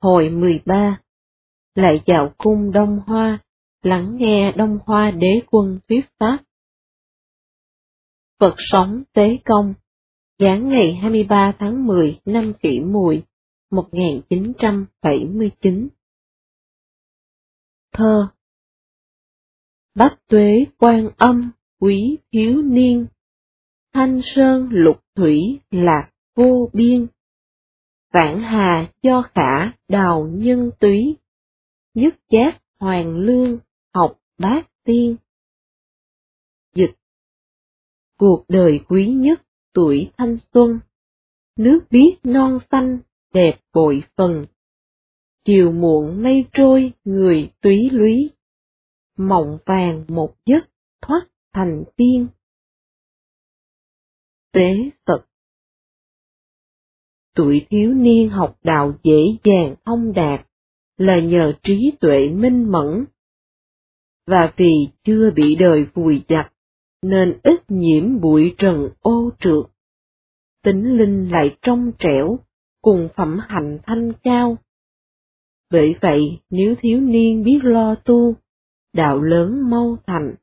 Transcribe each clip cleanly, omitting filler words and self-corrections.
Hồi 13. Lại vào cung Đông Hoa, lắng nghe Đông Hoa đế quân thuyết pháp. Phật sống Tế Công, giáng ngày 23 tháng 10 năm Kỷ Mùi, 1979. Thơ. Bách tuế Quan Âm, quý thiếu niên, thanh sơn lục thủy lạc vô biên. Vạn hà do khả đào nhân túy, nhất giác hoàng lương học bát tiên. Dịch. Cuộc đời quý nhất tuổi thanh xuân, nước biếc non xanh đẹp bội phần. Chiều muộn mây trôi người túy lúy, mộng vàng một giấc thoát thành tiên. Tế Phật. Tuổi thiếu niên học đạo dễ dàng thông đạt là nhờ trí tuệ minh mẫn, và vì chưa bị đời vùi dập nên ít nhiễm bụi trần ô trượt, tính linh lại trong trẻo, cùng phẩm hạnh thanh cao. Bởi vậy nếu thiếu niên biết lo tu, đạo lớn mau thành.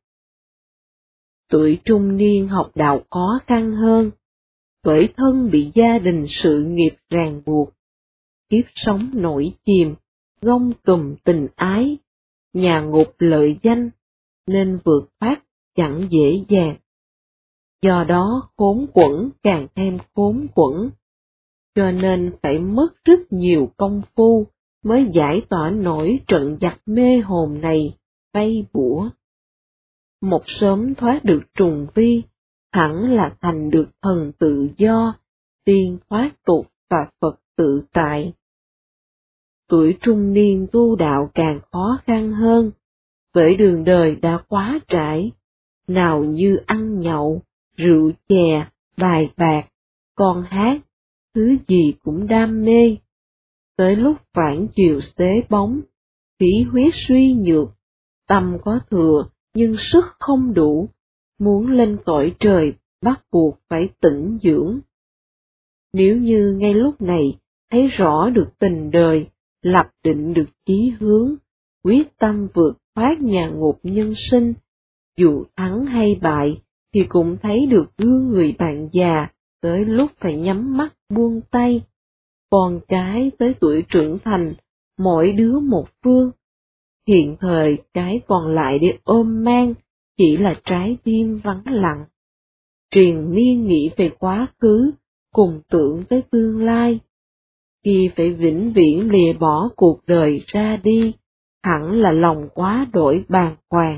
Tuổi trung niên học đạo khó khăn hơn, bởi thân bị gia đình sự nghiệp ràng buộc, kiếp sống nổi chìm, gông cùm tình ái, nhà ngục lợi danh, nên vượt thoát chẳng dễ dàng. Do đó khốn quẫn càng thêm khốn quẫn, cho nên phải mất rất nhiều công phu mới giải tỏa nổi trận giặc mê hồn này, vây bủa. Một sớm thoát được trùng vi, hẳn là thành được thần tự do, tiên thoát tục và Phật tự tại. Tuổi trung niên tu đạo càng khó khăn hơn, bởi đường đời đã quá trải, nào như ăn nhậu, rượu chè, bài bạc, con hát, thứ gì cũng đam mê. Tới lúc phản chiều xế bóng, khí huyết suy nhược, tâm có thừa nhưng sức không đủ, muốn lên cõi trời bắt buộc phải tĩnh dưỡng. Nếu như ngay lúc này thấy rõ được tình đời, lập định được chí hướng, quyết tâm vượt thoát nhà ngục nhân sinh, dù thắng hay bại thì cũng thấy được gương người bạn già, tới lúc phải nhắm mắt buông tay. Con cái tới tuổi trưởng thành, mỗi đứa một phương. Hiện thời cái còn lại để ôm mang chỉ là trái tim vắng lặng. Triền miên nghĩ về quá khứ, cùng tưởng tới tương lai. Khi phải vĩnh viễn lìa bỏ cuộc đời ra đi, hẳn là lòng quá đổi bàng hoàng.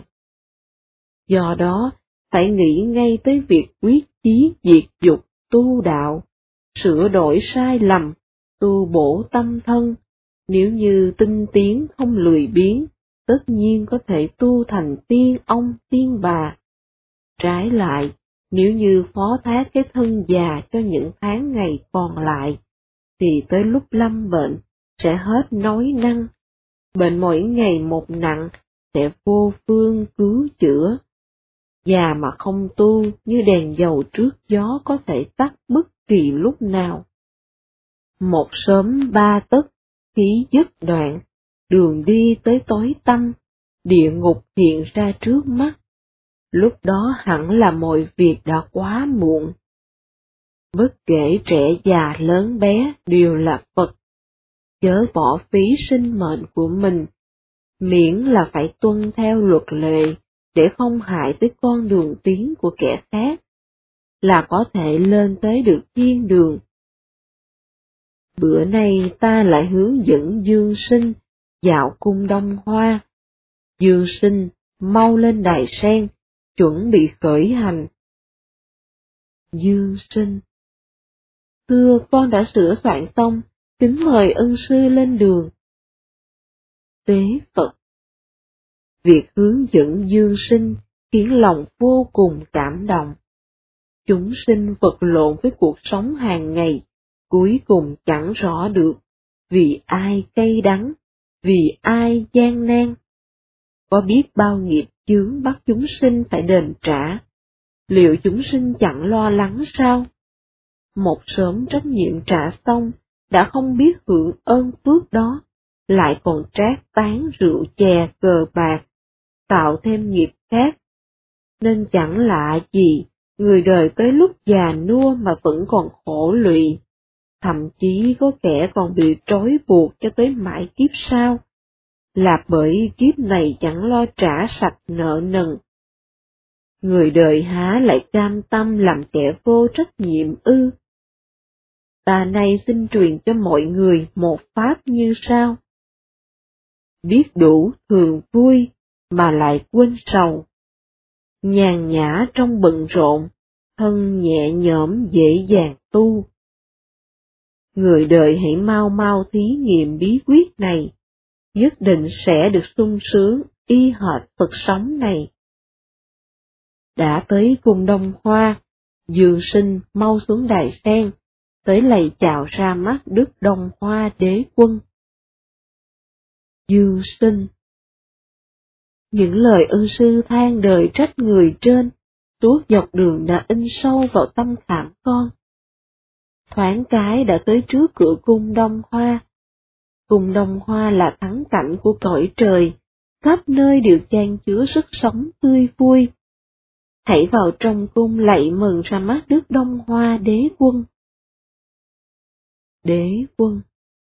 Do đó, phải nghĩ ngay tới việc quyết chí diệt dục tu đạo, sửa đổi sai lầm, tu bổ tâm thân. Nếu như tinh tiến không lười biếng, tất nhiên có thể tu thành tiên ông tiên bà. Trái lại, nếu như phó thác cái thân già cho những tháng ngày còn lại, thì tới lúc lâm bệnh sẽ hết nói năng, bệnh mỗi ngày một nặng sẽ vô phương cứu chữa. Già mà không tu như đèn dầu trước gió có thể tắt bất kỳ lúc nào. Một sớm ba tấc, khí dứt đoạn, đường đi tới tối tăm, địa ngục hiện ra trước mắt. Lúc đó hẳn là mọi việc đã quá muộn. Bất kể trẻ già lớn bé đều là Phật, chớ bỏ phí sinh mệnh của mình, miễn là phải tuân theo luật lệ để không hại tới con đường tiến của kẻ khác, là có thể lên tới được thiên đường. Bữa nay ta lại hướng dẫn Dương Sinh dạo cung Đông Hoa. Dương Sinh mau lên đài sen, chuẩn bị khởi hành. Dương Sinh: Thưa, con đã sửa soạn xong, kính mời ân sư lên đường. Tế Phật: Việc hướng dẫn Dương Sinh khiến lòng vô cùng cảm động. Chúng sinh vật lộn với cuộc sống hàng ngày, cuối cùng chẳng rõ được vì ai cay đắng, vì ai gian nan. Có biết bao nghiệp chướng bắt chúng sinh phải đền trả, liệu chúng sinh chẳng lo lắng sao? Một sớm trách nhiệm trả xong, đã không biết hưởng ơn phước đó, lại còn trát tán rượu chè cờ bạc, tạo thêm nghiệp khác. Nên chẳng lạ gì, người đời tới lúc già nua mà vẫn còn khổ lụy, thậm chí có kẻ còn bị trói buộc cho tới mãi kiếp sau, là bởi kiếp này chẳng lo trả sạch nợ nần. Người đời há lại cam tâm làm kẻ vô trách nhiệm ư? Ta nay xin truyền cho mọi người một pháp như sau. Biết đủ thường vui, mà lại quên sầu. Nhàn nhã trong bận rộn, thân nhẹ nhõm dễ dàng tu. Người đời hãy mau mau thí nghiệm bí quyết này, nhất định sẽ được sung sướng y hệt Phật sống này. Đã tới cung Đông Hoa, Dương Sinh mau xuống đài sen, tới lạy chào ra mắt Đức Đông Hoa Đế Quân. Dương Sinh. Những lời ân sư than đời trách người trên, suốt dọc đường đã in sâu vào tâm khảm con. Thoáng cái đã tới trước cửa cung Đông Hoa. Cung Đông Hoa là thắng cảnh của cõi trời, khắp nơi đều chan chứa sức sống tươi vui. Hãy vào trong cung lạy mừng ra mắt Đức Đông Hoa Đế Quân. Đế Quân.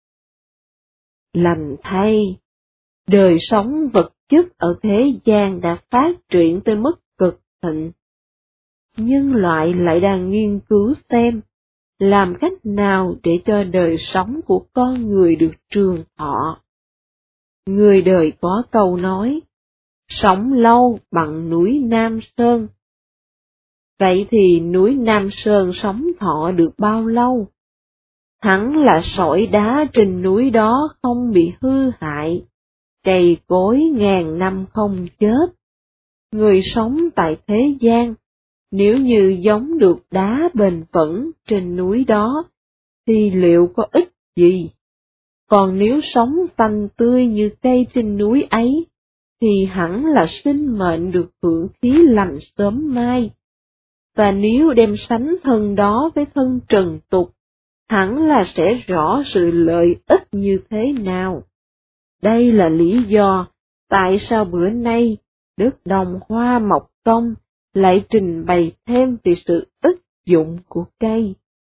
Lành thay, đời sống vật chất ở thế gian đã phát triển tới mức cực thịnh. Nhân loại lại đang nghiên cứu xem, làm cách nào để cho đời sống của con người được trường thọ. Người đời có câu nói, sống lâu bằng núi Nam Sơn. Vậy thì núi Nam Sơn sống thọ được bao lâu? Hẳn là sỏi đá trên núi đó không bị hư hại, cây cối ngàn năm không chết. Người sống tại thế gian, nếu như giống được đá bền vững trên núi đó, thì liệu có ích gì? Còn nếu sống xanh tươi như cây trên núi ấy, thì hẳn là sinh mệnh được hưởng khí lành sớm mai. Và nếu đem sánh thân đó với thân trần tục, hẳn là sẽ rõ sự lợi ích như thế nào. Đây là lý do tại sao bữa nay Đức Đông Hoa Mộc Công lại trình bày thêm về sự ích dụng của cây.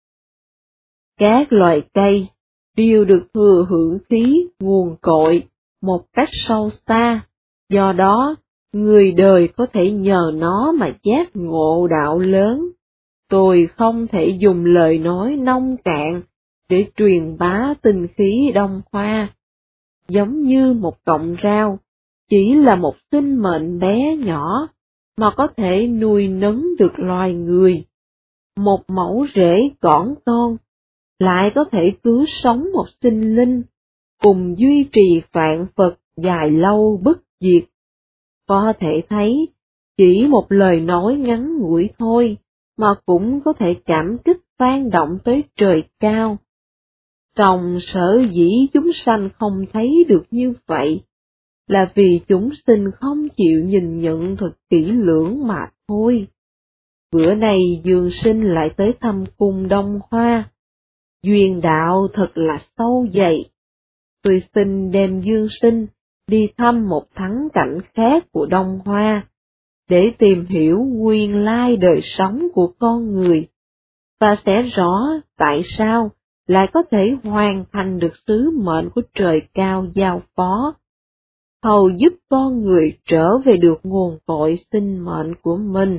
Các loài cây đều được thừa hưởng khí nguồn cội một cách sâu xa, do đó người đời có thể nhờ nó mà giác ngộ đạo lớn. Tôi không thể dùng lời nói nông cạn để truyền bá tinh khí Đông Hoa. Giống như một cọng rau, chỉ là một sinh mệnh bé nhỏ, mà có thể nuôi nấng được loài người. Một mẫu rễ cỏn con, lại có thể cứu sống một sinh linh, cùng duy trì vạn vật dài lâu bất diệt. Có thể thấy, chỉ một lời nói ngắn ngủi thôi, mà cũng có thể cảm kích vang động tới trời cao. Song sở dĩ chúng sanh không thấy được như vậy, là vì chúng sinh không chịu nhìn nhận thật kỹ lưỡng mà thôi. Bữa nay Dương Sinh lại tới thăm cung Đông Hoa. Duyên đạo thật là sâu dày. Tôi xin đem Dương Sinh đi thăm một thắng cảnh khác của Đông Hoa, để tìm hiểu nguyên lai đời sống của con người, và sẽ rõ tại sao lại có thể hoàn thành được sứ mệnh của trời cao giao phó, hầu giúp con người trở về được nguồn cội sinh mệnh của mình.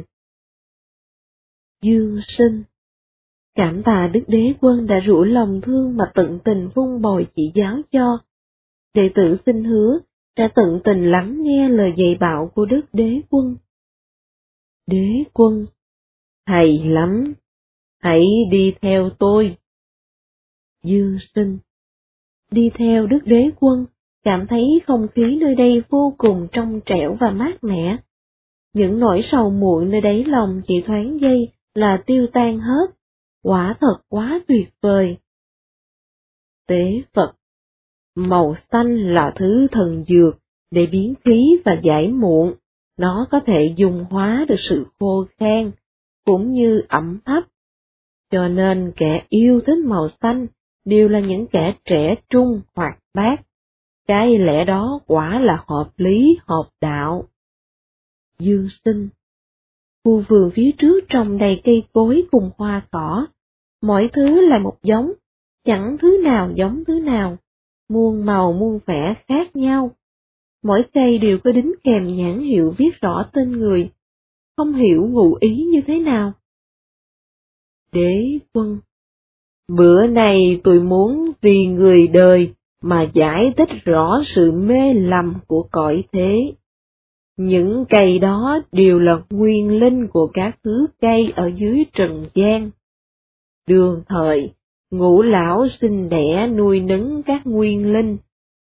Dương Sinh. Cảm tạ Đức Đế Quân đã rủ lòng thương mà tận tình vun bồi chỉ giáo cho. Đệ tử xin hứa sẽ tận tình lắng nghe lời dạy bảo của Đức Đế Quân. Đế Quân. Hay lắm, hãy đi theo tôi. Dương Sinh. Đi theo Đức Đế Quân, cảm thấy không khí nơi đây vô cùng trong trẻo và mát mẻ. Những nỗi sầu muộn nơi đáy lòng chỉ thoáng giây là tiêu tan hết, quả thật quá tuyệt vời. Tế Phật. Màu xanh là thứ thần dược để biến khí và giải muộn, nó có thể dung hóa được sự khô khan, cũng như ẩm thấp. Cho nên kẻ yêu thích màu xanh đều là những kẻ trẻ trung hoạt bát. Cái lẽ đó quả là hợp lý hợp đạo. Dương Sinh: Khu vườn phía trước trồng đầy cây cối cùng hoa cỏ, mỗi thứ là một giống, chẳng thứ nào giống thứ nào, muôn màu muôn vẻ khác nhau. Mỗi cây đều có đính kèm nhãn hiệu viết rõ tên người, không hiểu ngụ ý như thế nào. Đế Quân: Bữa này tôi muốn vì người đời mà giải thích rõ sự mê lầm của cõi thế. Những cây đó đều là nguyên linh của các thứ cây ở dưới trần gian. Đương thời, Ngũ Lão sinh đẻ nuôi nấng các nguyên linh.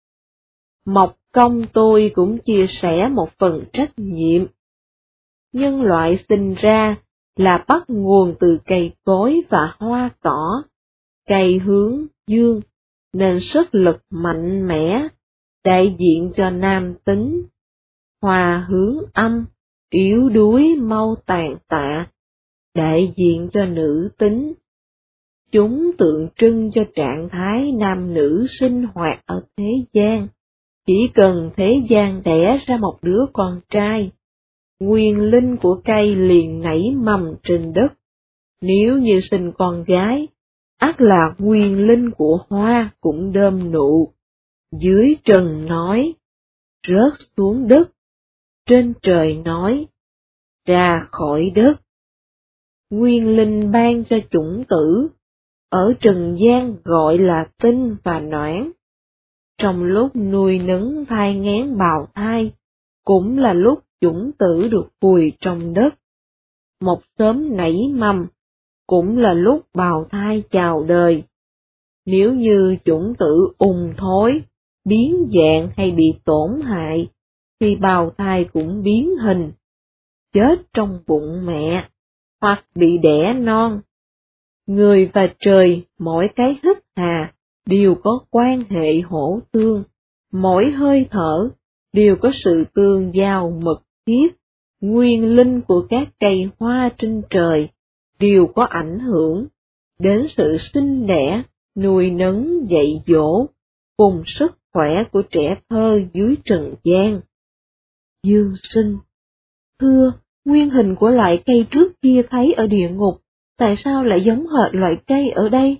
Mộc Công tôi cũng chia sẻ một phần trách nhiệm. Nhân loại sinh ra là bắt nguồn từ cây cối và hoa cỏ. Cây hướng dương nên sức lực mạnh mẽ, đại diện cho nam tính. Hoa hướng âm, yếu đuối mau tàn tạ, đại diện cho nữ tính. Chúng tượng trưng cho trạng thái nam nữ sinh hoạt ở thế gian. Chỉ cần thế gian đẻ ra một đứa con trai, nguyên linh của cây liền nảy mầm trên đất. Nếu như sinh con gái, ắt là nguyên linh của hoa cũng đơm nụ. Dưới trần nói, rớt xuống đất. Trên trời nói, ra khỏi đất. Nguyên linh ban cho chủng tử, ở trần gian gọi là tinh và noãn. Trong lúc nuôi nấng thai nghén bào thai, cũng là lúc chủng tử được vùi trong đất. Một sớm nảy mầm, cũng là lúc bào thai chào đời. Nếu như chủng tử ung thối, biến dạng hay bị tổn hại, thì bào thai cũng biến hình, chết trong bụng mẹ, hoặc bị đẻ non. Người và trời, mỗi cái hít hà, đều có quan hệ hỗ tương, mỗi hơi thở, đều có sự tương giao mật thiết. Nguyên linh của các cây hoa trên trời, đều có ảnh hưởng đến sự sinh đẻ, nuôi nấng dạy dỗ, cùng sức khỏe của trẻ thơ dưới trần gian. Dương Sinh: Thưa, nguyên hình của loại cây trước kia thấy ở địa ngục, tại sao lại giống hệt loại cây ở đây?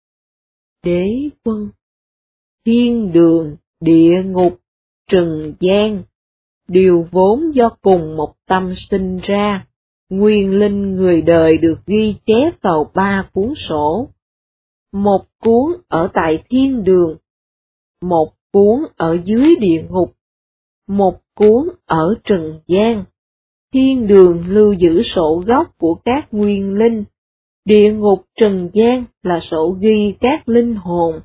Đế Quân: Thiên đường, địa ngục, trần gian, đều vốn do cùng một tâm sinh ra. Nguyên linh người đời được ghi chép vào 3 cuốn sổ. Một cuốn ở tại thiên đường, một cuốn ở dưới địa ngục, một cuốn ở trần gian. Thiên đường lưu giữ sổ gốc của các nguyên linh, địa ngục trần gian là sổ ghi các linh hồn.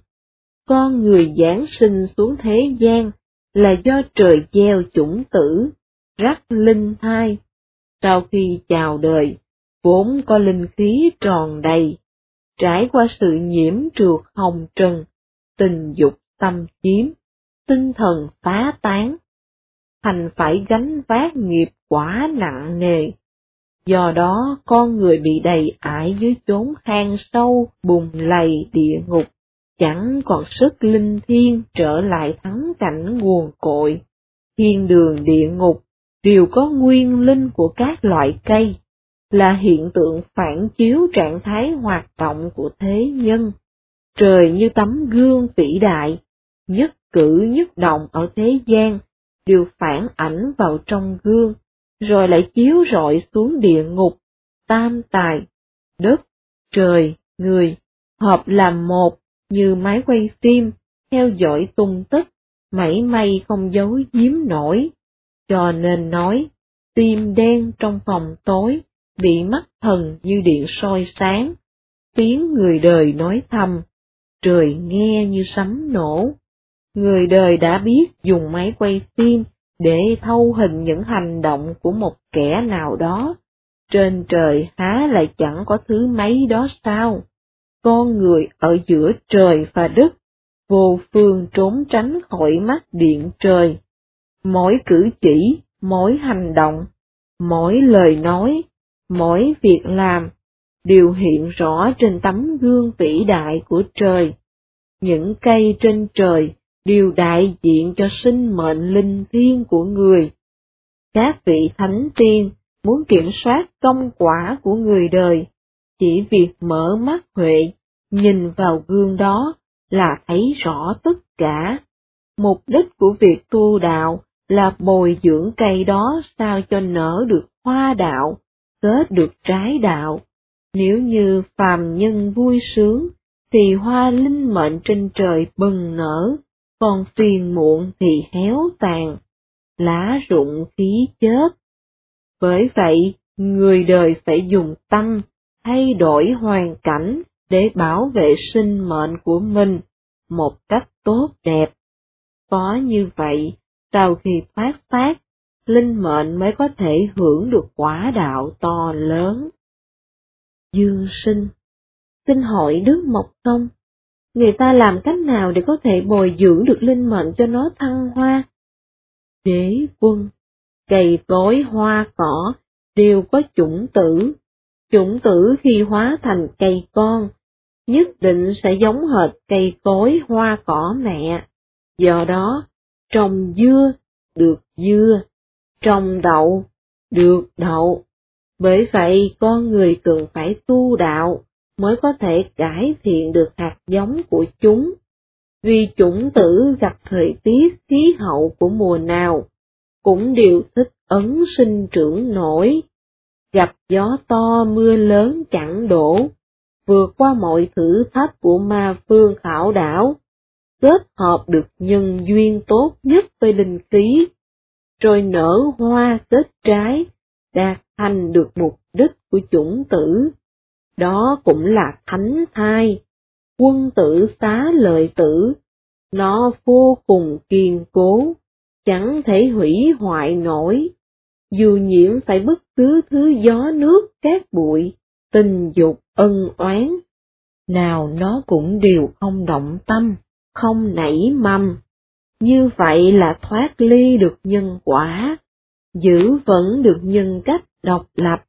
Con người giáng sinh xuống thế gian là do trời gieo chủng tử, rắc linh thai. Sau khi chào đời, vốn có linh khí tròn đầy, trải qua sự nhiễm trượt hồng trần, tình dục xâm chiếm, tinh thần phá tán, thành phải gánh vác nghiệp quả nặng nề. Do đó con người bị đầy ải dưới chốn hang sâu bùn lầy địa ngục, chẳng còn sức linh thiêng trở lại thắng cảnh nguồn cội. Thiên đường địa ngục đều có nguyên linh của các loại cây, là hiện tượng phản chiếu trạng thái hoạt động của thế nhân. Trời như tấm gương vĩ đại, nhất cử nhất động ở thế gian đều phản ảnh vào trong gương, rồi lại chiếu rọi xuống địa ngục. Tam tài, đất, trời, người, hợp làm một như máy quay phim, theo dõi tung tích, mảy may không giấu giếm nổi. Cho nên nói, tim đen trong phòng tối, bị mắt thần như điện soi sáng. Tiếng người đời nói thầm, trời nghe như sấm nổ. Người đời đã biết dùng máy quay phim để thâu hình những hành động của một kẻ nào đó. Trên trời há lại chẳng có thứ mấy đó sao? Con người ở giữa trời và đất, vô phương trốn tránh khỏi mắt điện trời. Mỗi cử chỉ, mỗi hành động, mỗi lời nói, mỗi việc làm, đều hiện rõ trên tấm gương vĩ đại của trời. Những cây trên trời đều đại diện cho sinh mệnh linh thiêng của người. Các vị thánh tiên muốn kiểm soát công quả của người đời, chỉ việc mở mắt huệ, nhìn vào gương đó là thấy rõ tất cả. Mục đích của việc tu đạo là bồi dưỡng cây đó sao cho nở được hoa đạo, kết được trái đạo. Nếu như phàm nhân vui sướng, thì hoa linh mệnh trên trời bừng nở, còn phiền muộn thì héo tàn, lá rụng khí chết. Bởi vậy, người đời phải dùng tâm, thay đổi hoàn cảnh để bảo vệ sinh mệnh của mình một cách tốt đẹp. Có như vậy, sau khi thoát xác, linh mệnh mới có thể hưởng được quả đạo to lớn. Dương Sinh, xin hỏi Đức Mộc Tông, người ta làm cách nào để có thể bồi dưỡng được linh mệnh cho nó thăng hoa? Đế Quân, cây cối hoa cỏ đều có chủng tử. Chủng tử khi hóa thành cây con, nhất định sẽ giống hệt cây cối hoa cỏ mẹ. Do đó, trồng dưa được dưa, trồng đậu được đậu. Bởi vậy con người cần phải tu đạo mới có thể cải thiện được hạt giống của chúng. Vì chủng tử gặp thời tiết khí hậu của mùa nào cũng đều thích ứng sinh trưởng nổi. Gặp gió to mưa lớn chẳng đổ, vượt qua mọi thử thách của ma phương khảo đảo, kết hợp được nhân duyên tốt nhất với linh khí, rồi nở hoa kết trái, đạt thành được mục đích của chủng tử. Đó cũng là thánh thai, quân tử xá lợi tử, nó vô cùng kiên cố, chẳng thể hủy hoại nổi. Dù nhiễm phải bất cứ thứ gió nước cát bụi, tình dục ân oán, nào nó cũng đều không động tâm, không nảy mầm. Như vậy là thoát ly được nhân quả, giữ vững được nhân cách độc lập.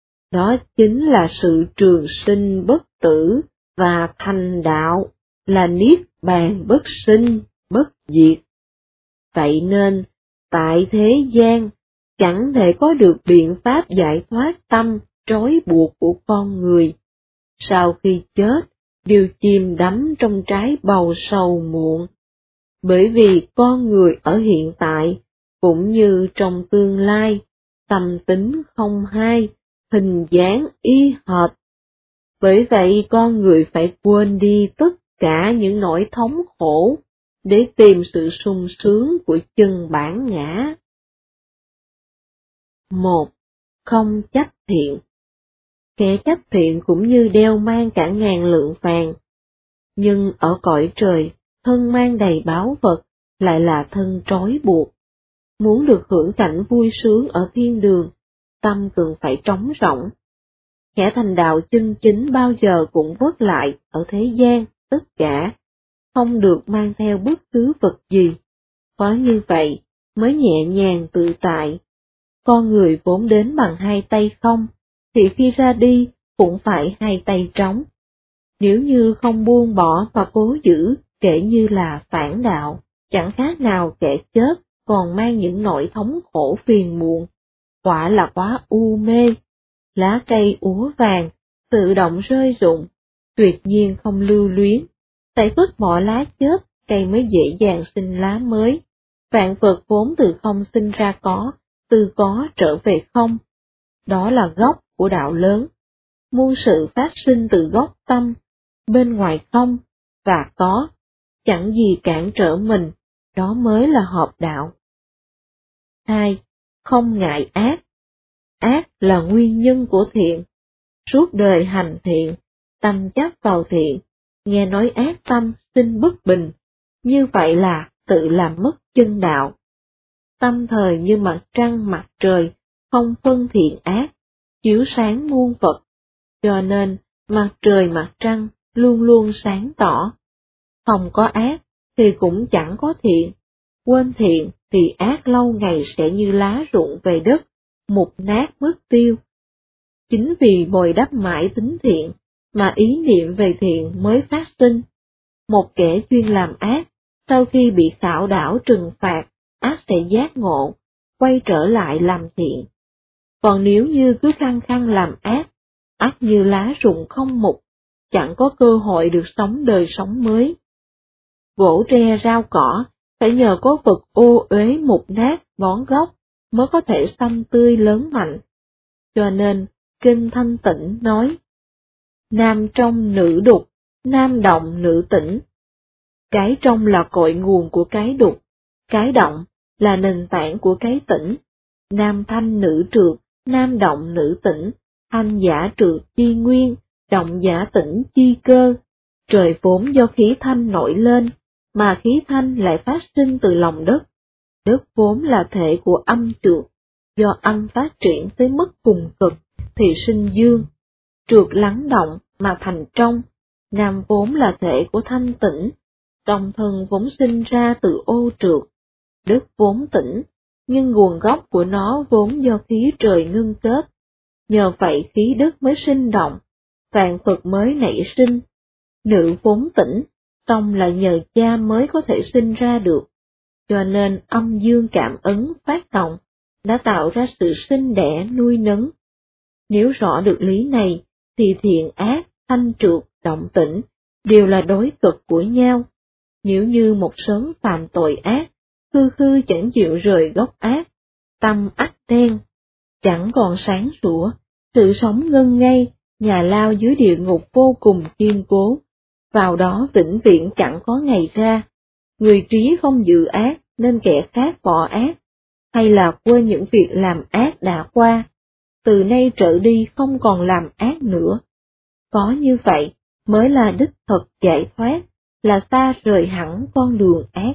Đó chính là sự trường sinh bất tử và thành đạo, là niết bàn bất sinh, bất diệt. Vậy nên, tại thế gian, chẳng thể có được biện pháp giải thoát tâm trói buộc của con người. Sau khi chết, đều chìm đắm trong trái bầu sầu muộn. Bởi vì con người ở hiện tại, cũng như trong tương lai, tâm tính không hai, hình dáng y hệt. Bởi vậy con người phải quên đi tất cả những nỗi thống khổ, để tìm sự sung sướng của chân bản ngã. 1. Không chấp thiện. Kẻ chấp thiện cũng như đeo mang cả ngàn lượng vàng, nhưng ở cõi trời, thân mang đầy báu vật, lại là thân trói buộc. Muốn được hưởng cảnh vui sướng ở thiên đường, tâm cần phải trống rỗng. Kẻ thành đạo chân chính bao giờ cũng vớt lại ở thế gian tất cả, không được mang theo bất cứ vật gì. Có như vậy mới nhẹ nhàng tự tại. Con người vốn đến bằng hai tay không, thì khi ra đi cũng phải hai tay trống. Nếu như không buông bỏ và cố giữ, kể như là phản đạo, chẳng khác nào kẻ chết còn mang những nỗi thống khổ phiền muộn. Quả là quá u mê. Lá cây úa vàng, tự động rơi rụng, tuyệt nhiên không lưu luyến. Tại vứt bỏ lá chết, cây mới dễ dàng sinh lá mới. Vạn vật vốn từ không sinh ra có, từ có trở về không. Đó là gốc của đạo lớn. Muôn sự phát sinh từ gốc tâm, bên ngoài không, và có, chẳng gì cản trở mình, đó mới là hợp đạo. 2. Không ngại ác. Ác là nguyên nhân của thiện. Suốt đời hành thiện, tâm chấp vào thiện, nghe nói ác tâm sinh bất bình, như vậy là tự làm mất chân đạo. Tâm thời như mặt trăng mặt trời, không phân thiện ác, chiếu sáng muôn vật, cho nên mặt trời mặt trăng luôn luôn sáng tỏ. Không có ác thì cũng chẳng có thiện, quên thiện thì ác lâu ngày sẽ như lá rụng về đất, mục nát mất tiêu. Chính vì bồi đắp mãi tính thiện, mà ý niệm về thiện mới phát sinh. Một kẻ chuyên làm ác, sau khi bị khảo đảo trừng phạt, ắt sẽ giác ngộ, quay trở lại làm thiện. Còn nếu như cứ khăng khăng làm ác, ắt như lá rụng không mục, chẳng có cơ hội được sống đời sống mới. Vỗ tre rau cỏ, phải nhờ có vật ô uế mục nát bón gốc, mới có thể xanh tươi lớn mạnh. Cho nên, Kinh Thanh Tịnh nói, nam trong nữ đục, nam động nữ tĩnh. Cái trong là cội nguồn của cái đục, cái động là nền tảng của cái tĩnh. Nam thanh nữ trượt, nam động nữ tĩnh, thanh giả trượt chi nguyên, động giả tĩnh chi cơ. Trời vốn do khí thanh nổi lên, mà khí thanh lại phát sinh từ lòng đất. Đất vốn là thể của âm trượt, do âm phát triển tới mức cùng cực, thì sinh dương. Trượt lắng động mà thành trong, nam vốn là thể của thanh tĩnh, trong thân vốn sinh ra từ ô trượt. Đất vốn tĩnh, nhưng nguồn gốc của nó vốn do khí trời ngưng kết. Nhờ vậy khí đất mới sinh động, vạn vật mới nảy sinh. Nữ vốn tĩnh, song là nhờ cha mới có thể sinh ra được. Cho nên âm dương cảm ứng phát động, đã tạo ra sự sinh đẻ nuôi nấng. Nếu rõ được lý này, thì thiện ác, thanh trượt, động tĩnh, đều là đối cực của nhau. Nếu như một sớm phạm tội ác, khư khư chẳng chịu rời gốc ác, tâm ắt đen, chẳng còn sáng sủa, sự sống ngân ngay, nhà lao dưới địa ngục vô cùng kiên cố, vào đó vĩnh viễn chẳng có ngày ra. Người trí không dự ác nên kẻ khác bỏ ác, hay là quên những việc làm ác đã qua, từ nay trở đi không còn làm ác nữa. Có như vậy mới là đích thực giải thoát, là xa rời hẳn con đường ác.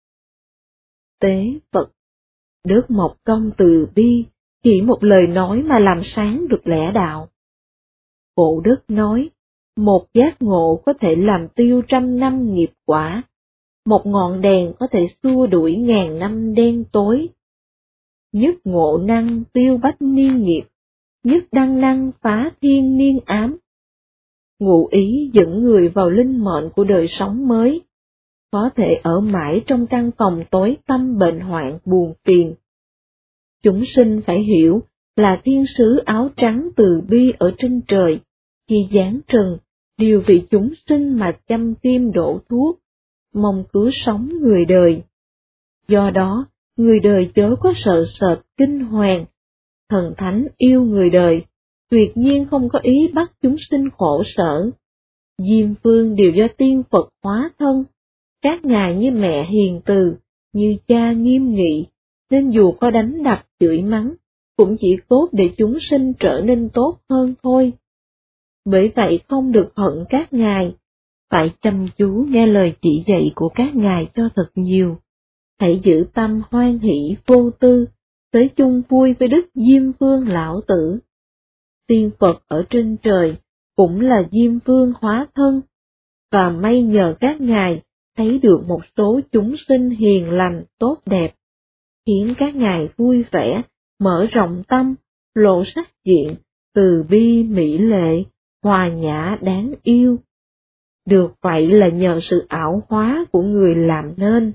Tế Phật, Đức Mộc Công từ bi, chỉ một lời nói mà làm sáng được lẽ đạo. Phổ Đức nói, một giác ngộ có thể làm tiêu 100 năm nghiệp quả, một ngọn đèn có thể xua đuổi 1000 năm đen tối. Nhất ngộ năng tiêu bách niên nghiệp, nhất đăng năng phá thiên niên ám. Ngụ ý dẫn người vào linh mệnh của đời sống mới, có thể ở mãi trong căn phòng tối tăm bệnh hoạn buồn phiền. Chúng sinh phải hiểu là thiên sứ áo trắng từ bi ở trên trời, khi giáng trần, đều vì chúng sinh mà châm kim đổ thuốc, mong cứu sống người đời. Do đó, người đời chớ có sợ sệt kinh hoàng, thần thánh yêu người đời, tuyệt nhiên không có ý bắt chúng sinh khổ sở. Diêm Vương đều do tiên Phật hóa thân, các ngài như mẹ hiền từ, như cha nghiêm nghị, nên dù có đánh đập chửi mắng, cũng chỉ tốt để chúng sinh trở nên tốt hơn thôi. Bởi vậy không được hận các ngài, phải chăm chú nghe lời chỉ dạy của các ngài cho thật nhiều. Hãy giữ tâm hoan hỷ vô tư, tới chung vui với Đức Diêm Vương Lão Tử. Tiên Phật ở trên trời cũng là Diêm Vương hóa thân, và may nhờ các ngài thấy được một số chúng sinh hiền lành tốt đẹp, khiến các ngài vui vẻ, mở rộng tâm, lộ sắc diện, từ bi mỹ lệ, hòa nhã đáng yêu. Được vậy là nhờ sự ảo hóa của người làm nên.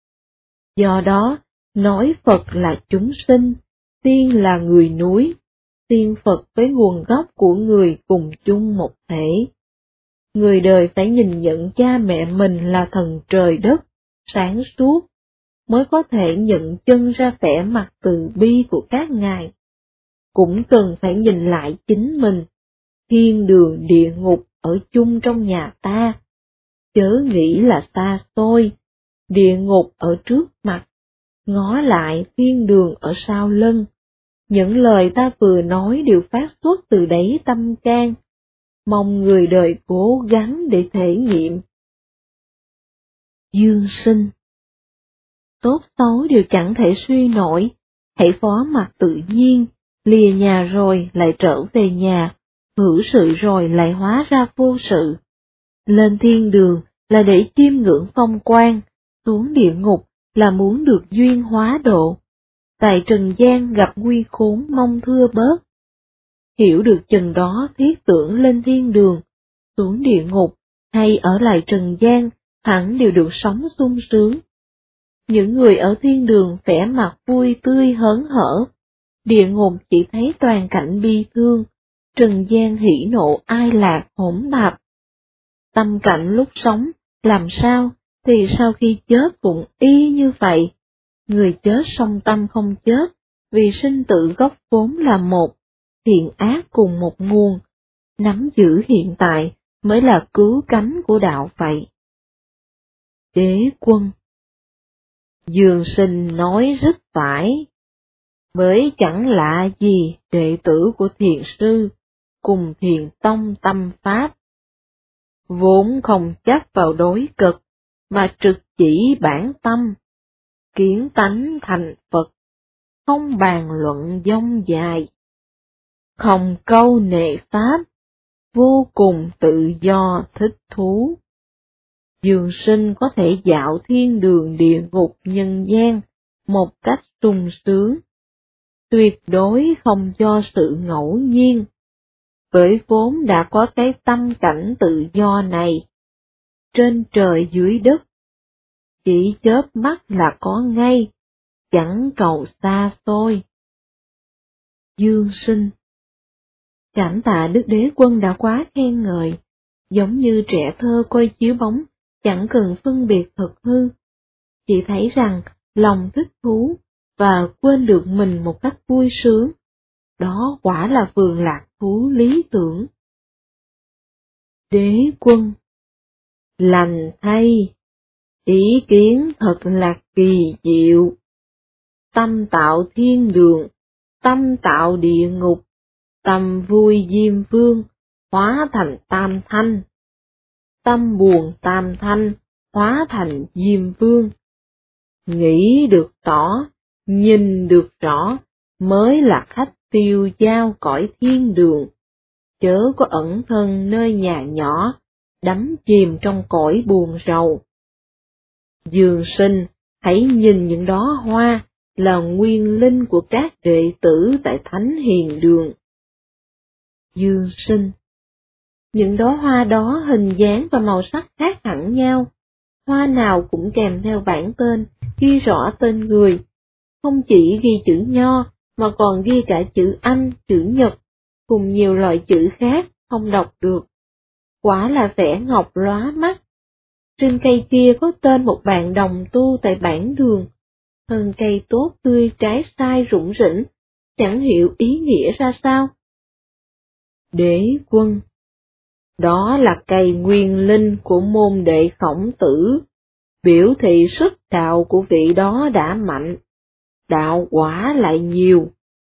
Do đó, nói Phật là chúng sinh, tiên là người núi, tiên Phật với nguồn gốc của người cùng chung một thể. Người đời phải nhìn nhận cha mẹ mình là thần trời đất, sáng suốt, mới có thể nhận chân ra vẻ mặt từ bi của các ngài. Cũng cần phải nhìn lại chính mình, thiên đường địa ngục ở chung trong nhà ta, chớ nghĩ là xa xôi, địa ngục ở trước mặt, ngó lại thiên đường ở sau lưng. Những lời ta vừa nói đều phát xuất từ đáy tâm can, mong người đời cố gắng để thể nghiệm. Dương sinh, tốt xấu đều chẳng thể suy nổi, hãy phó mặc tự nhiên, lìa nhà rồi lại trở về nhà, hữu sự rồi lại hóa ra vô sự. Lên thiên đường là để chiêm ngưỡng phong quang, xuống địa ngục là muốn được duyên hóa độ. Tại trần gian gặp nguy khốn mong thưa bớt. Hiểu được chừng đó thiết tưởng lên thiên đường, xuống địa ngục, hay ở lại trần gian hẳn đều được sống sung sướng. Những người ở thiên đường vẻ mặt vui tươi hớn hở, địa ngục chỉ thấy toàn cảnh bi thương, trần gian hỉ nộ ai lạc hỗn tạp. Tâm cảnh lúc sống, làm sao, thì sau khi chết cũng y như vậy. Người chết song tâm không chết, vì sinh tử gốc vốn là một, thiện ác cùng một nguồn, nắm giữ hiện tại mới là cứu cánh của đạo vậy. Đế quân Dương Sinh nói rất phải, bởi chẳng lạ gì đệ tử của thiền sư, cùng thiền tông tâm pháp. Vốn không chấp vào đối cực, mà trực chỉ bản tâm, kiến tánh thành Phật, không bàn luận dông dài. Không câu nệ pháp, vô cùng tự do thích thú. Dương Sinh có thể dạo thiên đường địa ngục nhân gian một cách sung sướng, tuyệt đối không do sự ngẫu nhiên, bởi vốn đã có cái tâm cảnh tự do này. Trên trời dưới đất, chỉ chớp mắt là có ngay, chẳng cầu xa xôi. Dương Sinh cảm tạ Đức Đế Quân đã quá khen ngợi, giống như trẻ thơ coi chiếu bóng, chẳng cần phân biệt thật hư, chỉ thấy rằng lòng thích thú và quên được mình một cách vui sướng, đó quả là vườn lạc thú lý tưởng. Đế Quân lành thay, ý kiến thật là kỳ diệu. Tâm tạo thiên đường, tâm tạo địa ngục, tâm vui Diêm Vương, hóa thành Tam Thanh. Tâm buồn Tam Thanh, hóa thành Diêm Vương. Nghĩ được tỏ, nhìn được rõ, mới là khách tiêu giao cõi thiên đường, chớ có ẩn thân nơi nhà nhỏ, đắm chìm trong cõi buồn rầu. Dương Sinh, hãy nhìn những đóa hoa là nguyên linh của các đệ tử tại Thánh Hiền Đường. Dương Sinh, những đóa hoa đó hình dáng và màu sắc khác hẳn nhau, hoa nào cũng kèm theo bản tên, ghi rõ tên người, không chỉ ghi chữ Nho, mà còn ghi cả chữ Anh, chữ Nhật, cùng nhiều loại chữ khác không đọc được. Quả là vẻ ngọc lóa mắt. Trên cây kia có tên một bạn đồng tu tại bản đường, thân cây tốt tươi trái sai rụng rỉnh, chẳng hiểu ý nghĩa ra sao. Đế Quân, đó là cây nguyên linh của môn đệ Khổng Tử, biểu thị sức đạo của vị đó đã mạnh, đạo quả lại nhiều.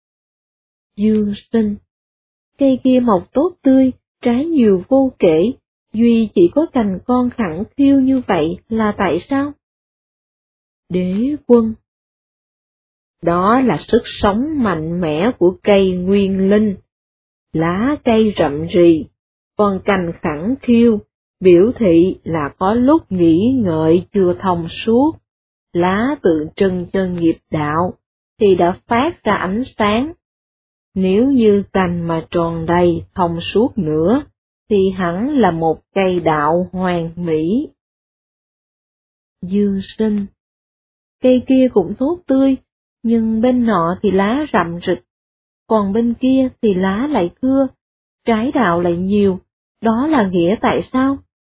Dương Sinh, cây kia mọc tốt tươi, trái nhiều vô kể, duy chỉ có cành con khẳng khiu như vậy là tại sao? Đế Quân, đó là sức sống mạnh mẽ của cây nguyên linh, lá cây rậm rì, còn cành khẳng khiu, biểu thị là có lúc nghĩ ngợi chưa thông suốt, lá tượng trưng cho nghiệp đạo, thì đã phát ra ánh sáng. Nếu như cành mà tròn đầy thông suốt nữa, thì hẳn là một cây đạo hoàn mỹ. Dương Sinh, cây kia cũng tốt tươi, nhưng bên nọ thì lá rậm rịch, còn bên kia thì lá lại thưa, trái đạo lại nhiều, đó là nghĩa tại sao?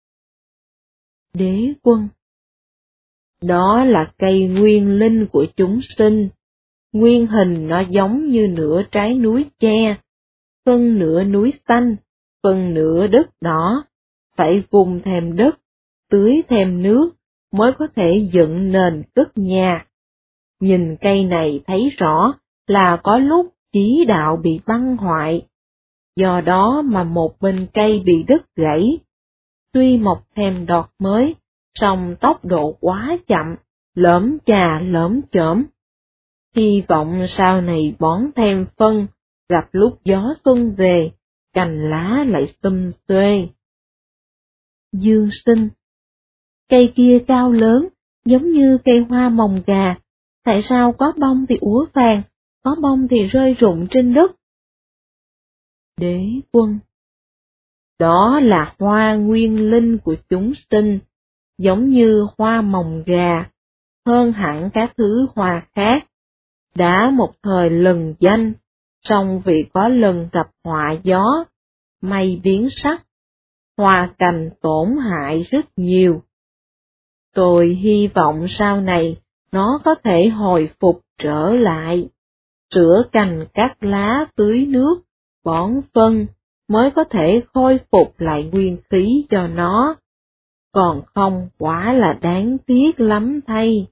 Đế Quân, đó là cây nguyên linh của chúng sinh, nguyên hình nó giống như nửa trái núi tre, phân nửa núi xanh, phân nửa đất đỏ, phải vùng thêm đất, tưới thêm nước, mới có thể dựng nền cất nhà. Nhìn cây này thấy rõ là có lúc chí đạo bị băng hoại, do đó mà một bên cây bị đứt gãy. Tuy mọc thêm đọt mới, song tốc độ quá chậm, lởm chà lởm chởm. Hy vọng sau này bón thêm phân, gặp lúc gió xuân về, cành lá lại xum xuê. Dương Sinh, cây kia cao lớn, giống như cây hoa mồng gà, tại sao có bông thì úa vàng, có bông thì rơi rụng trên đất? Đế Quân, đó là hoa nguyên linh của chúng sinh, giống như hoa mồng gà, hơn hẳn các thứ hoa khác. Đã một thời lừng danh, song vì có lần gặp họa gió, mây biến sắc, hoa cành tổn hại rất nhiều. Tôi hy vọng sau này nó có thể hồi phục trở lại, rửa cành cắt lá tưới nước, bón phân, mới có thể khôi phục lại nguyên khí cho nó, còn không quả là đáng tiếc lắm thay.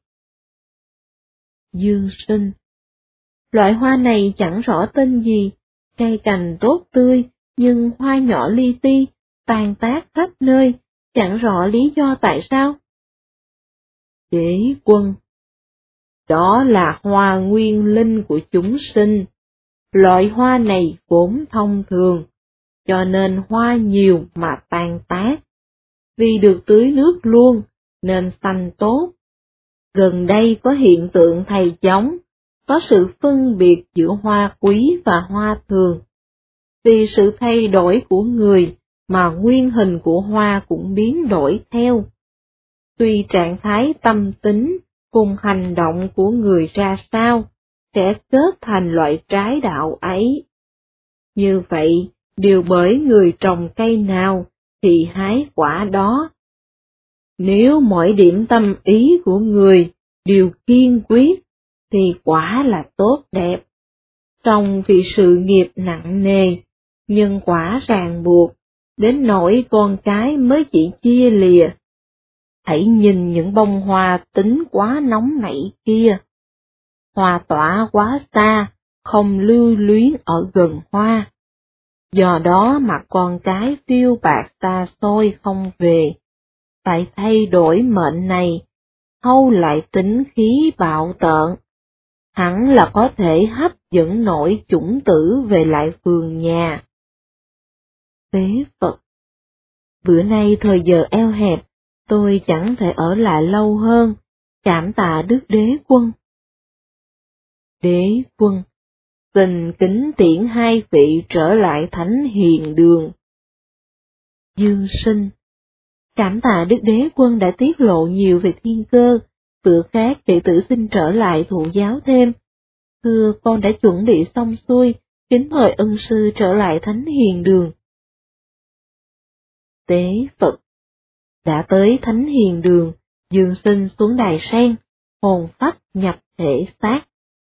Dương Sinh: Loại hoa này chẳng rõ tên gì, cây cành tốt tươi, nhưng hoa nhỏ li ti, tàn tác khắp nơi, chẳng rõ lý do tại sao. Đế Quân: Đó là hoa nguyên linh của chúng sinh. Loại hoa này vốn thông thường, cho nên hoa nhiều mà tàn tác. Vì được tưới nước luôn, nên xanh tốt. Gần đây có hiện tượng thầy giống, có sự phân biệt giữa hoa quý và hoa thường. Vì sự thay đổi của người mà nguyên hình của hoa cũng biến đổi theo. Tuy trạng thái tâm tính cùng hành động của người ra sao, sẽ kết thành loại trái đạo ấy. Như vậy, đều bởi người trồng cây nào thì hái quả đó. Nếu mọi điểm tâm ý của người đều kiên quyết, thì quả là tốt đẹp. Song vì sự nghiệp nặng nề, nhân quả ràng buộc, đến nỗi con cái mới chỉ chia lìa. Hãy nhìn những bông hoa tính quá nóng nảy kia. Hoa tỏa quá xa, không lưu luyến ở gần hoa. Do đó mà con cái phiêu bạt xa xôi không về, phải thay đổi mệnh này, thâu lại tính khí bạo tợn, hẳn là có thể hấp dẫn nổi chủng tử về lại vườn nhà. Tế Phật: Bữa nay thời giờ eo hẹp, tôi chẳng thể ở lại lâu hơn, cảm tạ Đức Đế Quân. Đế Quân: Xin kính tiễn hai vị trở lại Thánh Hiền Đường. Dương Sinh: Cảm tạ Đức Đế Quân đã tiết lộ nhiều về thiên cơ, bữa khác đệ tử xin trở lại thụ giáo thêm. Thưa con đã chuẩn bị xong xuôi, kính mời ân sư trở lại Thánh Hiền Đường. Tế Phật: Đã tới Thánh Hiền Đường, Dương Sinh xuống đài sen, hồn phách nhập thể xác.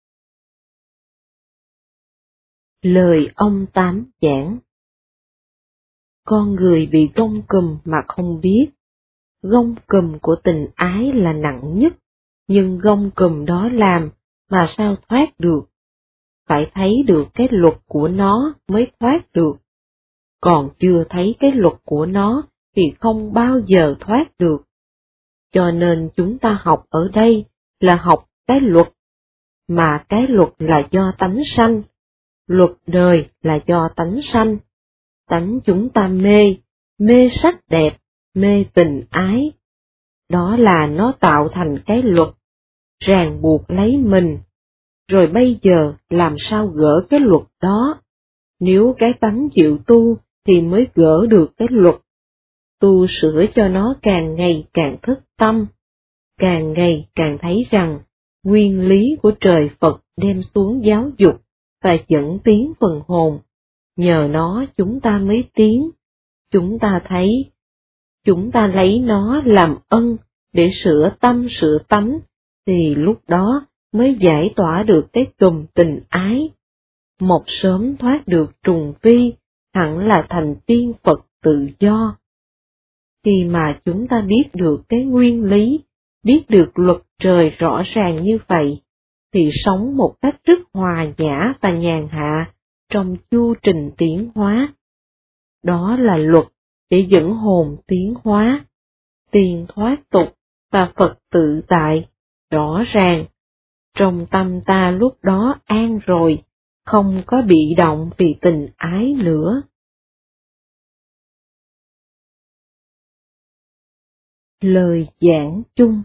Lời ông Tám giảng: Con người bị gông cùm mà không biết. Gông cùm của tình ái là nặng nhất, nhưng gông cùm đó làm mà sao thoát được? Phải thấy được cái luật của nó mới thoát được. Còn chưa thấy cái luật của nó thì không bao giờ thoát được. Cho nên chúng ta học ở đây là học cái luật, mà cái luật là do tánh sanh, luật đời là do tánh sanh. Tánh chúng ta mê sắc đẹp, mê tình ái. Đó là nó tạo thành cái luật, ràng buộc lấy mình. Rồi bây giờ làm sao gỡ cái luật đó? Nếu cái tánh chịu tu thì mới gỡ được cái luật. Tu sửa cho nó càng ngày càng thức tâm, càng ngày càng thấy rằng nguyên lý của trời Phật đem xuống giáo dục và dẫn tiến phần hồn. Nhờ nó chúng ta mới tiến. Chúng ta thấy, chúng ta lấy nó làm ân để sửa tâm sửa tánh, thì lúc đó mới giải tỏa được cái cùm tình ái. Một sớm thoát được trùng vi, hẳn là thành tiên Phật tự do. Khi mà chúng ta biết được cái nguyên lý, biết được luật trời rõ ràng như vậy, thì sống một cách rất hòa nhã và nhàn hạ trong chu trình tiến hóa. Đó là luật để dẫn hồn tiến hóa, tiền thoát tục và Phật tự tại, rõ ràng. Trong tâm ta lúc đó an rồi, không có bị động vì tình ái nữa. Lời giảng chung: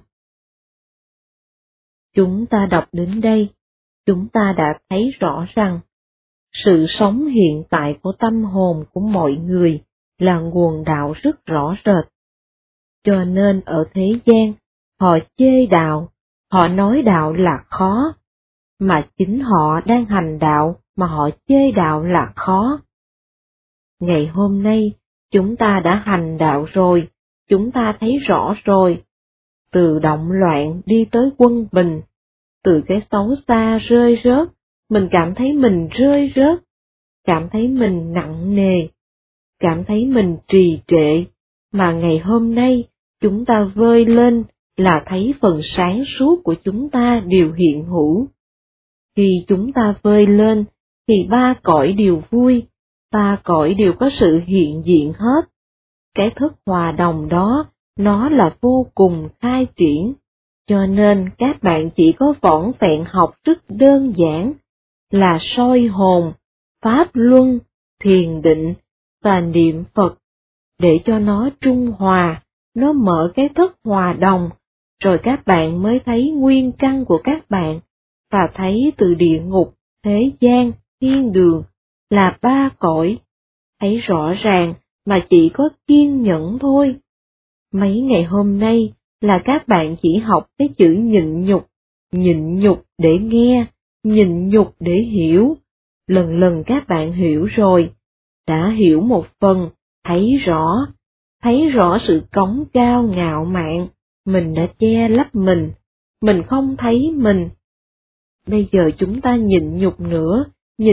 Chúng ta đọc đến đây, chúng ta đã thấy rõ rằng, sự sống hiện tại của tâm hồn của mọi người là nguồn đạo rất rõ rệt. Cho nên ở thế gian, họ chê đạo, họ nói đạo là khó, mà chính họ đang hành đạo mà họ chê đạo là khó. Ngày hôm nay, chúng ta đã hành đạo rồi, chúng ta thấy rõ rồi. Từ động loạn đi tới quân bình, từ cái xấu xa rơi rớt, mình cảm thấy mình rơi rớt, cảm thấy mình nặng nề, cảm thấy mình trì trệ, mà ngày hôm nay chúng ta vơi lên là thấy phần sáng suốt của chúng ta đều hiện hữu. Khi chúng ta vơi lên, thì ba cõi đều vui, ba cõi đều có sự hiện diện hết. Cái thức hòa đồng đó, nó là vô cùng khai triển, cho nên các bạn chỉ có vỏn vẹn học rất đơn giản, là soi hồn, pháp luân, thiền định và niệm Phật, để cho nó trung hòa, nó mở cái thức hòa đồng, rồi các bạn mới thấy nguyên căn của các bạn, và thấy từ địa ngục, thế gian, thiên đường, là ba cõi, thấy rõ ràng mà chỉ có kiên nhẫn thôi. Mấy ngày hôm nay là các bạn chỉ học cái chữ nhịn nhục để nghe, nhịn nhục để hiểu. Lần lần các bạn hiểu rồi, đã hiểu một phần, thấy rõ sự cống cao ngạo mạn, mình đã che lấp mình không thấy mình. Bây giờ chúng ta nhịn nhục nữa,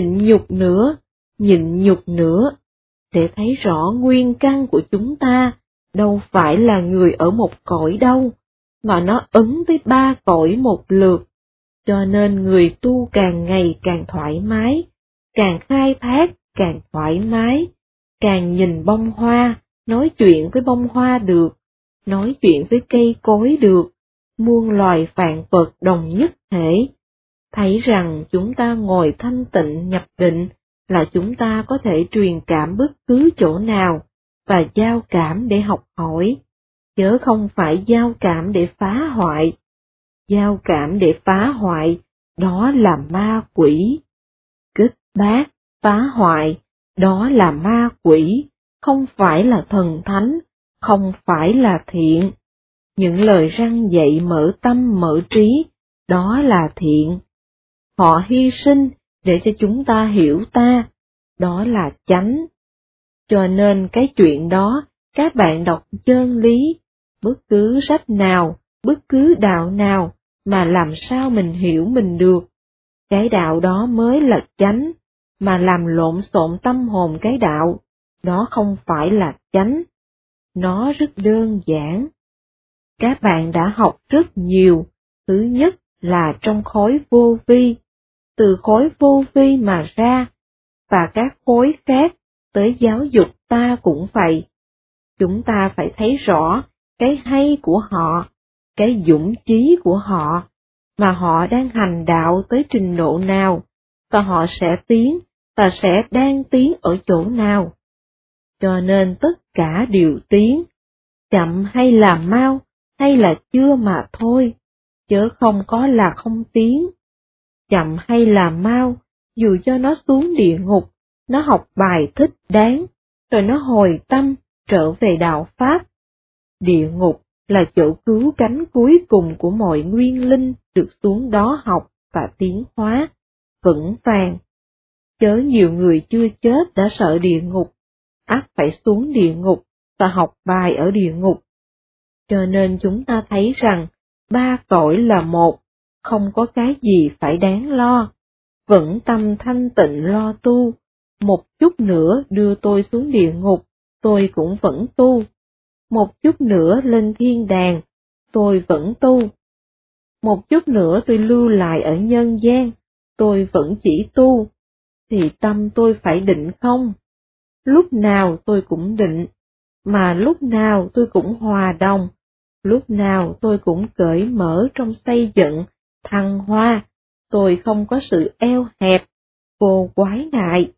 để thấy rõ nguyên căn của chúng ta, đâu phải là người ở một cõi đâu, mà nó ấn tới ba cõi một lượt. Cho nên người tu càng ngày càng thoải mái, càng khai thác càng thoải mái, càng nhìn bông hoa, nói chuyện với bông hoa được, nói chuyện với cây cối được, muôn loài vạn vật đồng nhất thể. Thấy rằng chúng ta ngồi thanh tịnh nhập định là chúng ta có thể truyền cảm bất cứ chỗ nào, và giao cảm để học hỏi, chớ không phải giao cảm để phá hoại. Giao cảm để phá hoại, đó là ma quỷ. Kích bác, phá hoại, đó là ma quỷ, không phải là thần thánh, không phải là thiện. Những lời răn dạy mở tâm mở trí, đó là thiện. Họ hy sinh để cho chúng ta hiểu ta, đó là chánh. Cho nên cái chuyện đó, các bạn đọc chân lý, bất cứ sách nào, bất cứ đạo nào, mà làm sao mình hiểu mình được. Cái đạo đó mới là chánh, mà làm lộn xộn tâm hồn cái đạo, đó không phải là chánh. Nó rất đơn giản. Các bạn đã học rất nhiều, thứ nhất là trong khối vô vi, từ khối vô vi mà ra, và các khối khác tới giáo dục ta cũng vậy. Chúng ta phải thấy rõ cái hay của họ, cái dũng chí của họ, mà họ đang hành đạo tới trình độ nào, và họ sẽ tiến, và sẽ đang tiến ở chỗ nào. Cho nên tất cả đều tiến, chậm hay là mau, hay là chưa mà thôi, chớ không có là không tiến. Chậm hay là mau, dù cho nó xuống địa ngục, nó học bài thích đáng, rồi nó hồi tâm, trở về đạo Pháp. Địa ngục là chỗ cứu cánh cuối cùng của mọi nguyên linh được xuống đó học và tiến hóa, vững vàng. Chớ nhiều người chưa chết đã sợ địa ngục, ắt phải xuống địa ngục và học bài ở địa ngục. Cho nên chúng ta thấy rằng, ba cõi là một, không có cái gì phải đáng lo. Vẫn tâm thanh tịnh lo tu, một chút nữa đưa tôi xuống địa ngục, tôi cũng vẫn tu. Một chút nữa lên thiên đàng, tôi vẫn tu. Một chút nữa tôi lưu lại ở nhân gian, tôi vẫn chỉ tu. Thì tâm tôi phải định không? Lúc nào tôi cũng định, mà lúc nào tôi cũng hòa đồng, lúc nào tôi cũng cởi mở trong xây dựng, thăng hoa, tôi không có sự eo hẹp, vô quái ngại,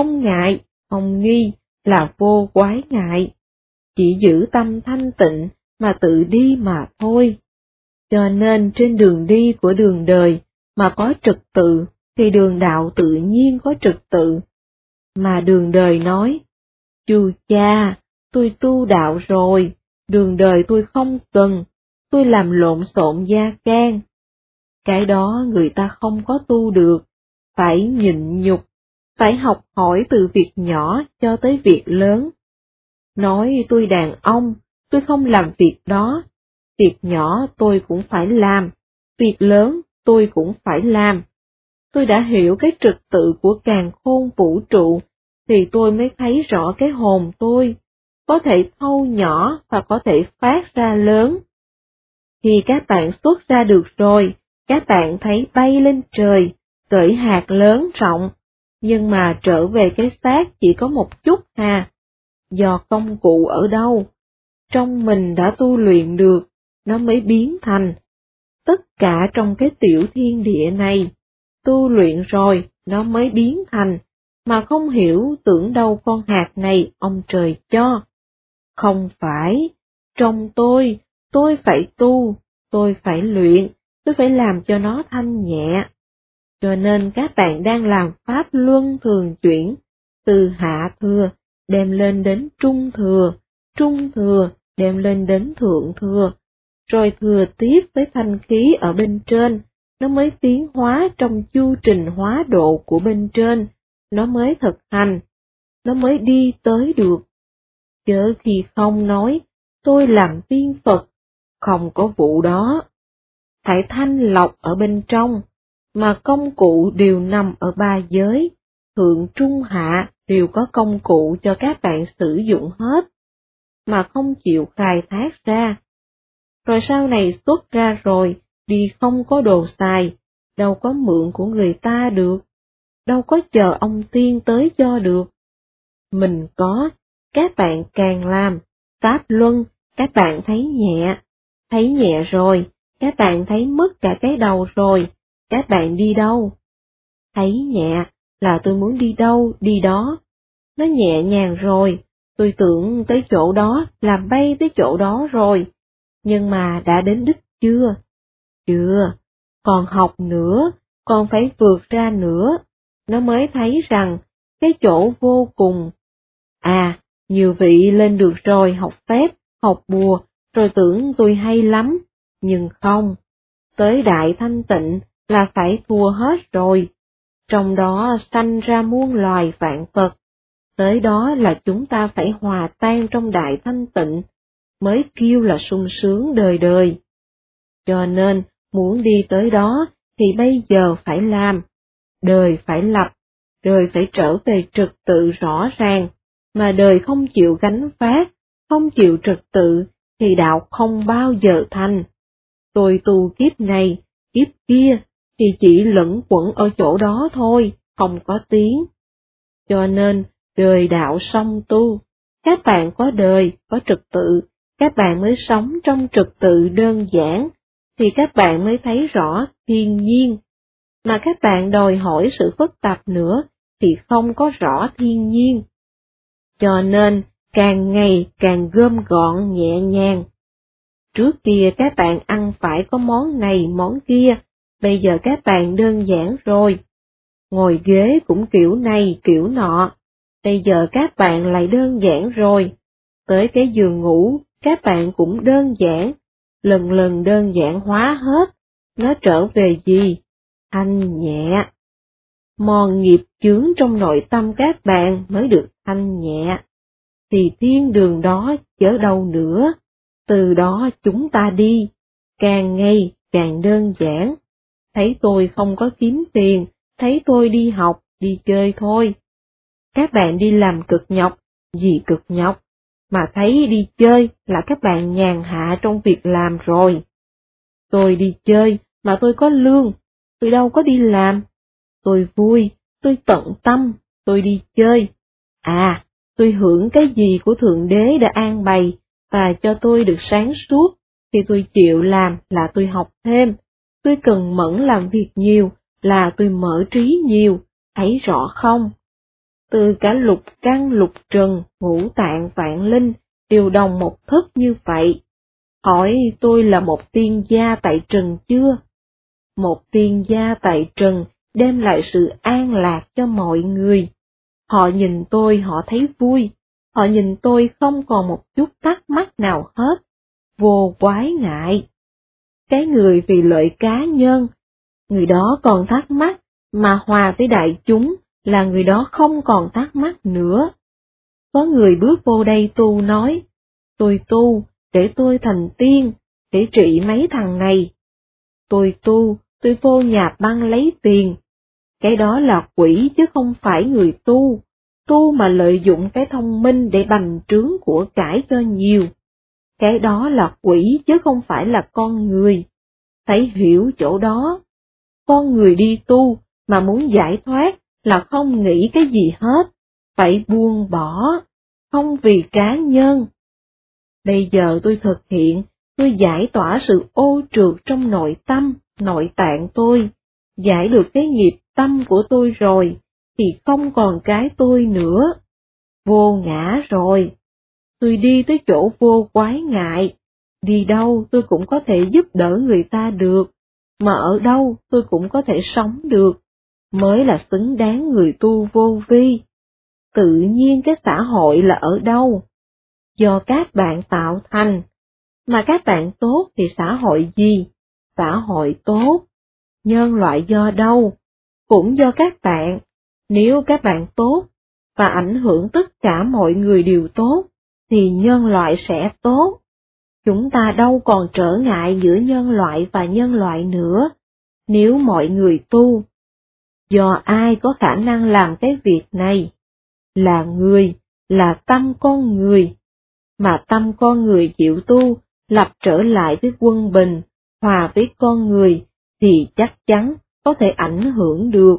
không nghi, là vô quái ngại. Chỉ giữ tâm thanh tịnh mà tự đi mà thôi. Cho nên trên đường đi của đường đời mà có trật tự, thì đường đạo tự nhiên có trật tự. Mà đường đời nói, chu cha, tôi tu đạo rồi, Đường đời tôi không cần, tôi làm lộn xộn gia can. Cái đó người ta không có tu được, phải nhịn nhục, phải học hỏi từ việc nhỏ cho tới việc lớn. Nói tôi đàn ông, tôi không làm việc đó, việc nhỏ tôi cũng phải làm, việc lớn tôi cũng phải làm. Tôi đã hiểu cái trật tự của càn khôn vũ trụ, thì tôi mới thấy rõ cái hồn tôi, có thể thâu nhỏ và có thể phát ra lớn. Khi các bạn xuất ra được rồi, các bạn thấy bay lên trời, cởi hạt lớn rộng, nhưng mà trở về cái xác chỉ có một chút hà. Do công cụ ở đâu? Trong mình đã tu luyện được, nó mới biến thành. Tất cả trong cái tiểu thiên địa này, tu luyện rồi, nó mới biến thành, mà không hiểu tưởng đâu con hạt này ông trời cho. Không phải, trong tôi phải tu, tôi phải luyện, tôi phải làm cho nó thanh nhẹ. Cho nên các bạn đang làm pháp luân thường chuyển, từ hạ thừa, đem lên đến trung thừa, đem lên đến thượng thừa, rồi thừa tiếp với thanh khí ở bên trên, nó mới tiến hóa trong chu trình hóa độ của bên trên, nó mới thực hành, nó mới đi tới được. Chớ khi không nói, tôi làm tiên Phật, không có vụ đó. Hãy thanh lọc ở bên trong, mà công cụ đều nằm ở ba giới, thượng trung hạ đều có công cụ cho các bạn sử dụng hết, mà không chịu khai thác ra. Rồi sau này xuất ra rồi, đi không có đồ xài, đâu có mượn của người ta được, đâu có chờ ông tiên tới cho được. Mình có, các bạn càng làm, pháp luân, các bạn thấy nhẹ rồi, các bạn thấy mất cả cái đầu rồi, các bạn đi đâu? Thấy nhẹ là tôi muốn đi đâu, đi đó. Nó nhẹ nhàng rồi, tôi tưởng tới chỗ đó là bay tới chỗ đó rồi, nhưng mà đã đến đích chưa? Chưa, còn học nữa, còn phải vượt ra nữa, nó mới thấy rằng cái chỗ vô cùng. À, nhiều vị lên được rồi học phép, học bùa, rồi tưởng tôi hay lắm, nhưng không, tới đại thanh tịnh là phải thua hết rồi, trong đó sanh ra muôn loài vạn vật, tới đó là chúng ta phải hòa tan trong đại thanh tịnh, mới kêu là sung sướng đời đời. Cho nên, muốn đi tới đó thì bây giờ phải làm, đời phải lập, đời phải trở về trật tự rõ ràng, mà đời không chịu gánh vác, không chịu trật tự, thì đạo không bao giờ thành. Tôi tu kiếp này, kiếp kia, thì chỉ lẫn quẩn ở chỗ đó thôi, không có tiếng. Cho nên, đời đạo song tu, các bạn có đời, có trật tự, các bạn mới sống trong trật tự đơn giản, thì các bạn mới thấy rõ thiên nhiên. Mà các bạn đòi hỏi sự phức tạp nữa, thì không có rõ thiên nhiên. Cho nên, càng ngày càng gom gọn nhẹ nhàng. Trước kia các bạn ăn phải có món này món kia, bây giờ các bạn đơn giản rồi. Ngồi ghế cũng kiểu này kiểu nọ, bây giờ các bạn lại đơn giản rồi. Tới cái giường ngủ, các bạn cũng đơn giản, lần lần đơn giản hóa hết, nó trở về gì? Thanh nhẹ. Mòn nghiệp chướng trong nội tâm các bạn mới được thanh nhẹ, thì thiên đường đó chớ đâu nữa, từ đó chúng ta đi, càng ngày càng đơn giản. Thấy tôi không có kiếm tiền, thấy tôi đi học, đi chơi thôi. Các bạn đi làm cực nhọc, gì cực nhọc, mà thấy đi chơi là các bạn nhàn hạ trong việc làm rồi. Tôi đi chơi mà tôi có lương, tôi đâu có đi làm. Tôi vui, tôi tận tâm, tôi đi chơi. À, tôi hưởng cái gì của Thượng Đế đã an bày, và cho tôi được sáng suốt, thì tôi chịu làm là tôi học thêm. Tôi cần mẫn làm việc nhiều, là tôi mở trí nhiều, thấy rõ không? Từ cả lục căn lục trần, ngũ tạng vạn linh, đều đồng một thức như vậy. Hỏi tôi là một tiên gia tại trần chưa? Một tiên gia tại trần đem lại sự an lạc cho mọi người. Họ nhìn tôi họ thấy vui, họ nhìn tôi không còn một chút thắc mắc nào hết, vô quái ngại. Cái người vì lợi cá nhân, người đó còn thắc mắc, mà hòa với đại chúng là người đó không còn thắc mắc nữa. Có người bước vô đây tu nói, tôi tu để tôi thành tiên, để trị mấy thằng này. Tôi tu, tôi vô nhà băng lấy tiền. Cái đó là quỷ chứ không phải người tu mà lợi dụng cái thông minh để bành trướng của cải cho nhiều. Cái đó là quỷ chứ không phải là con người. Phải hiểu chỗ đó. Con người đi tu mà muốn giải thoát là không nghĩ cái gì hết, phải buông bỏ, không vì cá nhân. Bây giờ tôi thực hiện, tôi giải tỏa sự ô trượt trong nội tâm, nội tạng tôi, giải được cái nghiệp tâm của tôi rồi, thì không còn cái tôi nữa. Vô ngã rồi. Tôi đi tới chỗ vô quái ngại, đi đâu tôi cũng có thể giúp đỡ người ta được, mà ở đâu tôi cũng có thể sống được, mới là xứng đáng người tu vô vi. Tự nhiên cái xã hội là ở đâu? Do các bạn tạo thành, mà các bạn tốt thì xã hội gì? Xã hội tốt. Nhân loại do đâu? Cũng do các bạn. Nếu các bạn tốt, và ảnh hưởng tất cả mọi người đều tốt, thì nhân loại sẽ tốt. Chúng ta đâu còn trở ngại giữa nhân loại và nhân loại nữa, nếu mọi người tu. Do ai có khả năng làm cái việc này? Là người, là tâm con người. Mà tâm con người chịu tu, lập trở lại với quân bình, hòa với con người, thì chắc chắn có thể ảnh hưởng được.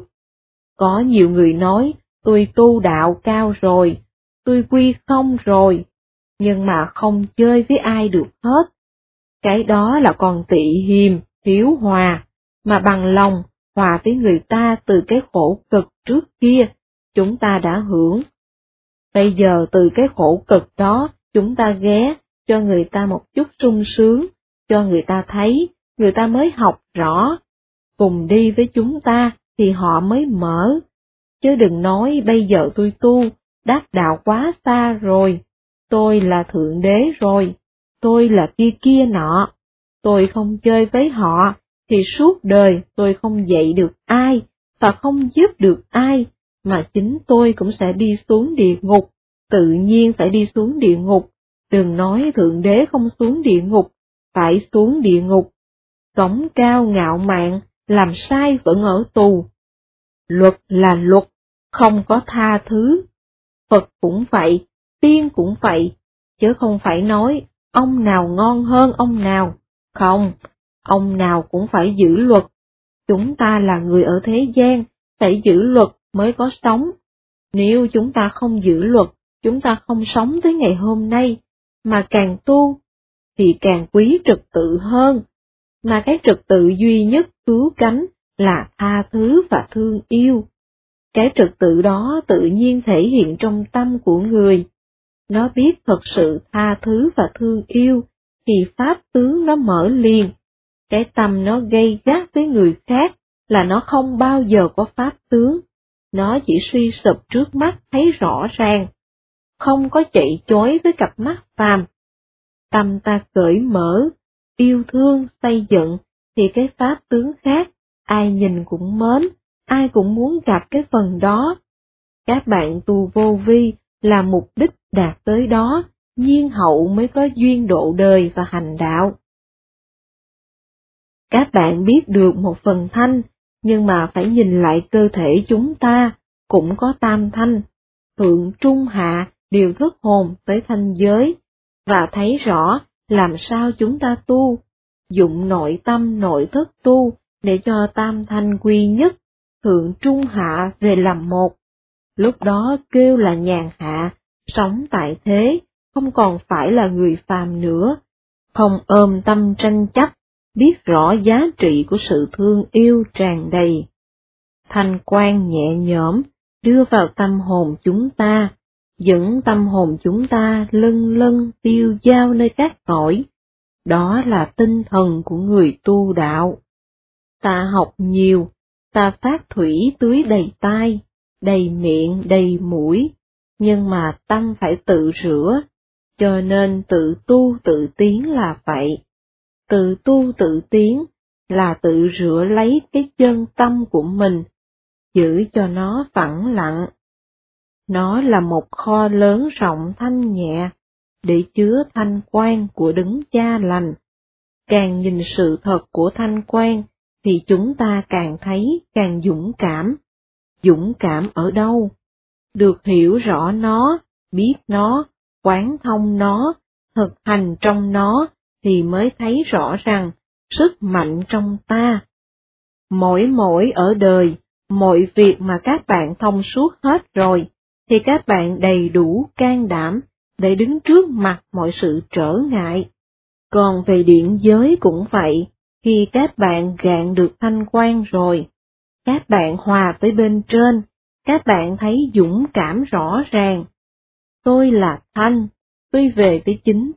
Có nhiều người nói, tôi tu đạo cao rồi, tôi quy không rồi, nhưng mà không chơi với ai được hết. Cái đó là còn tị hiềm, hiếu hòa, mà bằng lòng, hòa với người ta từ cái khổ cực trước kia, chúng ta đã hưởng. Bây giờ từ cái khổ cực đó, chúng ta ghé cho người ta một chút sung sướng, cho người ta thấy, người ta mới học rõ. Cùng đi với chúng ta thì họ mới mở. Chứ đừng nói bây giờ tôi tu, đắc đạo quá xa rồi, tôi là thượng đế rồi, tôi là kia kia nọ, tôi không chơi với họ, thì suốt đời tôi không dạy được ai, và không giúp được ai, mà chính tôi cũng sẽ đi xuống địa ngục, tự nhiên phải đi xuống địa ngục, đừng nói thượng đế không xuống địa ngục, phải xuống địa ngục. Cống cao ngạo mạn, làm sai vẫn ở tù. Luật là luật, không có tha thứ. Phật cũng vậy, tiên cũng vậy, chứ không phải nói ông nào ngon hơn ông nào. Không, ông nào cũng phải giữ luật. Chúng ta là người ở thế gian, phải giữ luật mới có sống. Nếu chúng ta không giữ luật, chúng ta không sống tới ngày hôm nay, mà càng tu, thì càng quý trật tự hơn. Mà cái trật tự duy nhất cứu cánh là tha thứ và thương yêu. Cái trật tự đó tự nhiên thể hiện trong tâm của người. Nó biết thật sự tha thứ và thương yêu, thì pháp tướng nó mở liền. Cái tâm nó gay gắt với người khác là nó không bao giờ có pháp tướng. Nó chỉ suy sụp trước mắt thấy rõ ràng, không có chạy chối với cặp mắt phàm. Tâm ta cởi mở, yêu thương, xây dựng, thì cái pháp tướng khác, ai nhìn cũng mến, ai cũng muốn gặp cái phần đó. Các bạn tu vô vi là mục đích đạt tới đó, nhiên hậu mới có duyên độ đời và hành đạo. Các bạn biết được một phần thanh, nhưng mà phải nhìn lại cơ thể chúng ta, cũng có tam thanh, thượng trung hạ đều thức hồn tới thanh giới, và thấy rõ làm sao chúng ta tu, dụng nội tâm nội thức tu để cho tam thanh quy nhất, thượng trung hạ về làm một. Lúc đó kêu là nhàn hạ, sống tại thế, không còn phải là người phàm nữa, không ôm tâm tranh chấp, biết rõ giá trị của sự thương yêu tràn đầy. Thanh quan nhẹ nhõm, đưa vào tâm hồn chúng ta, dẫn tâm hồn chúng ta lân lân tiêu dao nơi các cõi. Đó là tinh thần của người tu đạo. Ta học nhiều, ta phát thủy tưới đầy tai, đầy miệng đầy mũi, nhưng mà tâm phải tự rửa, cho nên tự tu tự tiến là vậy. Tự tu tự tiến là tự rửa lấy cái chân tâm của mình, giữ cho nó phẳng lặng. Nó là một kho lớn rộng thanh nhẹ, để chứa thanh quan của Đấng Cha lành. Càng nhìn sự thật của thanh quan, thì chúng ta càng thấy càng dũng cảm. Dũng cảm ở đâu? Được hiểu rõ nó, biết nó, quán thông nó, thực hành trong nó, thì mới thấy rõ rằng sức mạnh trong ta. Mỗi ở đời, mọi việc mà các bạn thông suốt hết rồi, thì các bạn đầy đủ can đảm để đứng trước mặt mọi sự trở ngại. Còn về điện giới cũng vậy, khi các bạn gạn được thanh quan rồi, các bạn hòa với bên trên, các bạn thấy dũng cảm rõ ràng. Tôi là thanh, tôi về với chính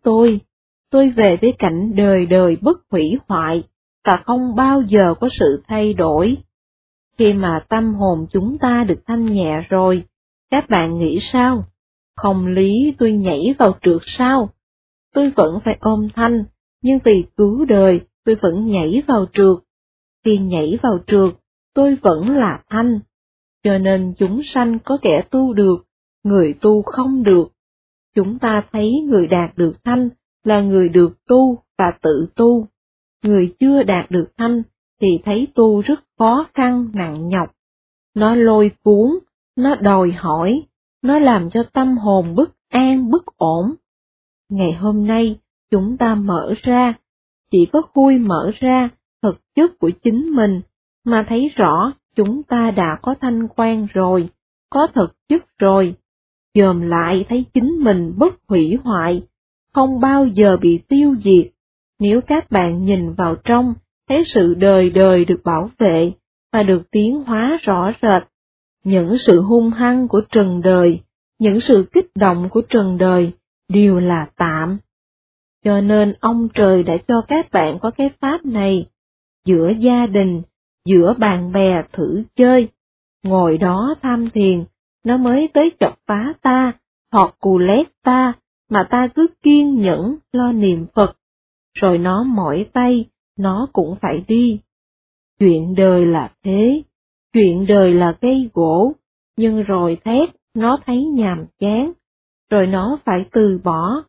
tôi về với cảnh đời đời bất hủy hoại, và không bao giờ có sự thay đổi. Khi mà tâm hồn chúng ta được thanh nhẹ rồi, các bạn nghĩ sao? Không lý tôi nhảy vào trượt sao? Tôi vẫn phải ôm thanh, nhưng vì cứu đời tôi vẫn nhảy vào trượt. Khi nhảy vào trượt, tôi vẫn là thanh. Cho nên chúng sanh có kẻ tu được, người tu không được. Chúng ta thấy người đạt được thanh là người được tu và tự tu. Người chưa đạt được thanh thì thấy tu rất khó khăn nặng nhọc. Nó lôi cuốn, nó đòi hỏi, nó làm cho tâm hồn bất an bất ổn. Ngày hôm nay, chúng ta mở ra, chỉ có khui mở ra thực chất của chính mình, mà thấy rõ chúng ta đã có thanh quan rồi, có thực chất rồi. Dòm lại thấy chính mình bất hủy hoại, không bao giờ bị tiêu diệt. Nếu các bạn nhìn vào trong, thấy sự đời đời được bảo vệ, và được tiến hóa rõ rệt. Những sự hung hăng của trần đời, những sự kích động của trần đời, đều là tạm. Cho nên ông trời đã cho các bạn có cái pháp này, giữa gia đình, giữa bạn bè thử chơi, ngồi đó tham thiền, nó mới tới chọc phá ta, hoặc cù lét ta, mà ta cứ kiên nhẫn lo niệm Phật, rồi nó mỏi tay, nó cũng phải đi. Chuyện đời là thế, chuyện đời là cây gỗ, nhưng rồi thét, nó thấy nhàm chán, rồi nó phải từ bỏ.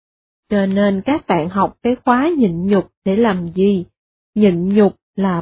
Cho nên các bạn học cái khóa nhịn nhục để làm gì? Nhịn nhục là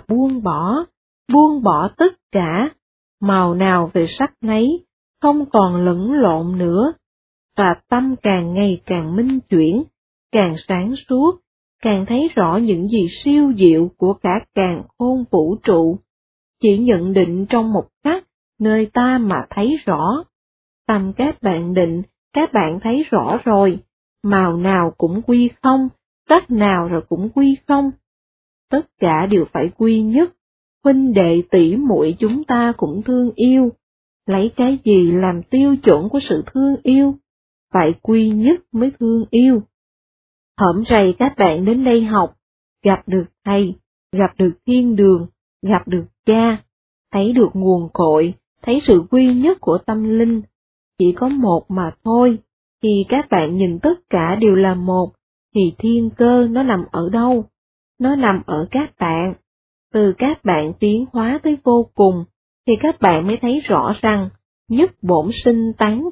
buông bỏ tất cả, màu nào về sắc nấy, không còn lẫn lộn nữa, và tâm càng ngày càng minh chuyển, càng sáng suốt, càng thấy rõ những gì siêu diệu của cả càn khôn vũ trụ. Chỉ nhận định trong một khắc, nơi ta mà thấy rõ. Tâm các bạn định, các bạn thấy rõ rồi, màu nào cũng quy không, sắc nào rồi cũng quy không. Tất cả đều phải quy nhất, huynh đệ tỷ muội chúng ta cũng thương yêu. Lấy cái gì làm tiêu chuẩn của sự thương yêu? Phải quy nhất mới thương yêu. Hổm rày các bạn đến đây học, gặp được thầy, gặp được thiên đường, gặp được cha, thấy được nguồn cội, thấy sự quy nhất của tâm linh. Chỉ có một mà thôi, khi các bạn nhìn tất cả đều là một, thì thiên cơ nó nằm ở đâu? Nó nằm ở các bạn. Từ các bạn tiến hóa tới vô cùng, thì các bạn mới thấy rõ rằng, nhất bổn sinh tán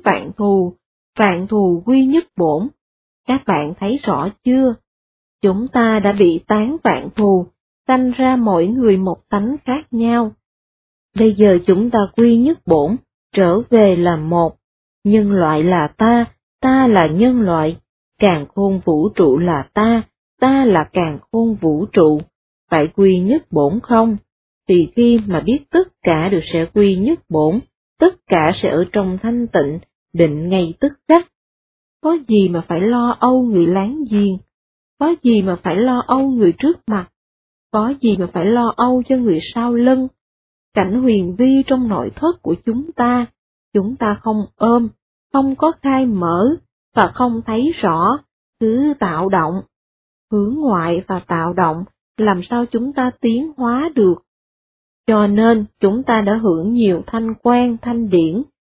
vạn thù quy nhất bổn. Các bạn thấy rõ chưa? Chúng ta đã bị tán vạn thù, sanh ra mỗi người một tánh khác nhau. Bây giờ chúng ta quy nhất bổn, trở về là một. Nhân loại là ta là nhân loại, càn khôn vũ trụ là ta là càn khôn vũ trụ. Phải quy nhất bổn không? Thì khi mà biết tất cả đều sẽ quy nhất bổn, tất cả sẽ ở trong thanh tịnh, định ngay tức khắc. Có gì mà phải lo âu người láng giềng? Có gì mà phải lo âu người trước mặt? Có gì mà phải lo âu cho người sau lưng? Cảnh huyền vi trong nội thất của chúng ta không ôm, không có khai mở, và không thấy rõ, cứ tạo động. Hướng ngoại và tạo động, làm sao chúng ta tiến hóa được? Cho nên chúng ta đã hưởng nhiều thanh quan thanh điển,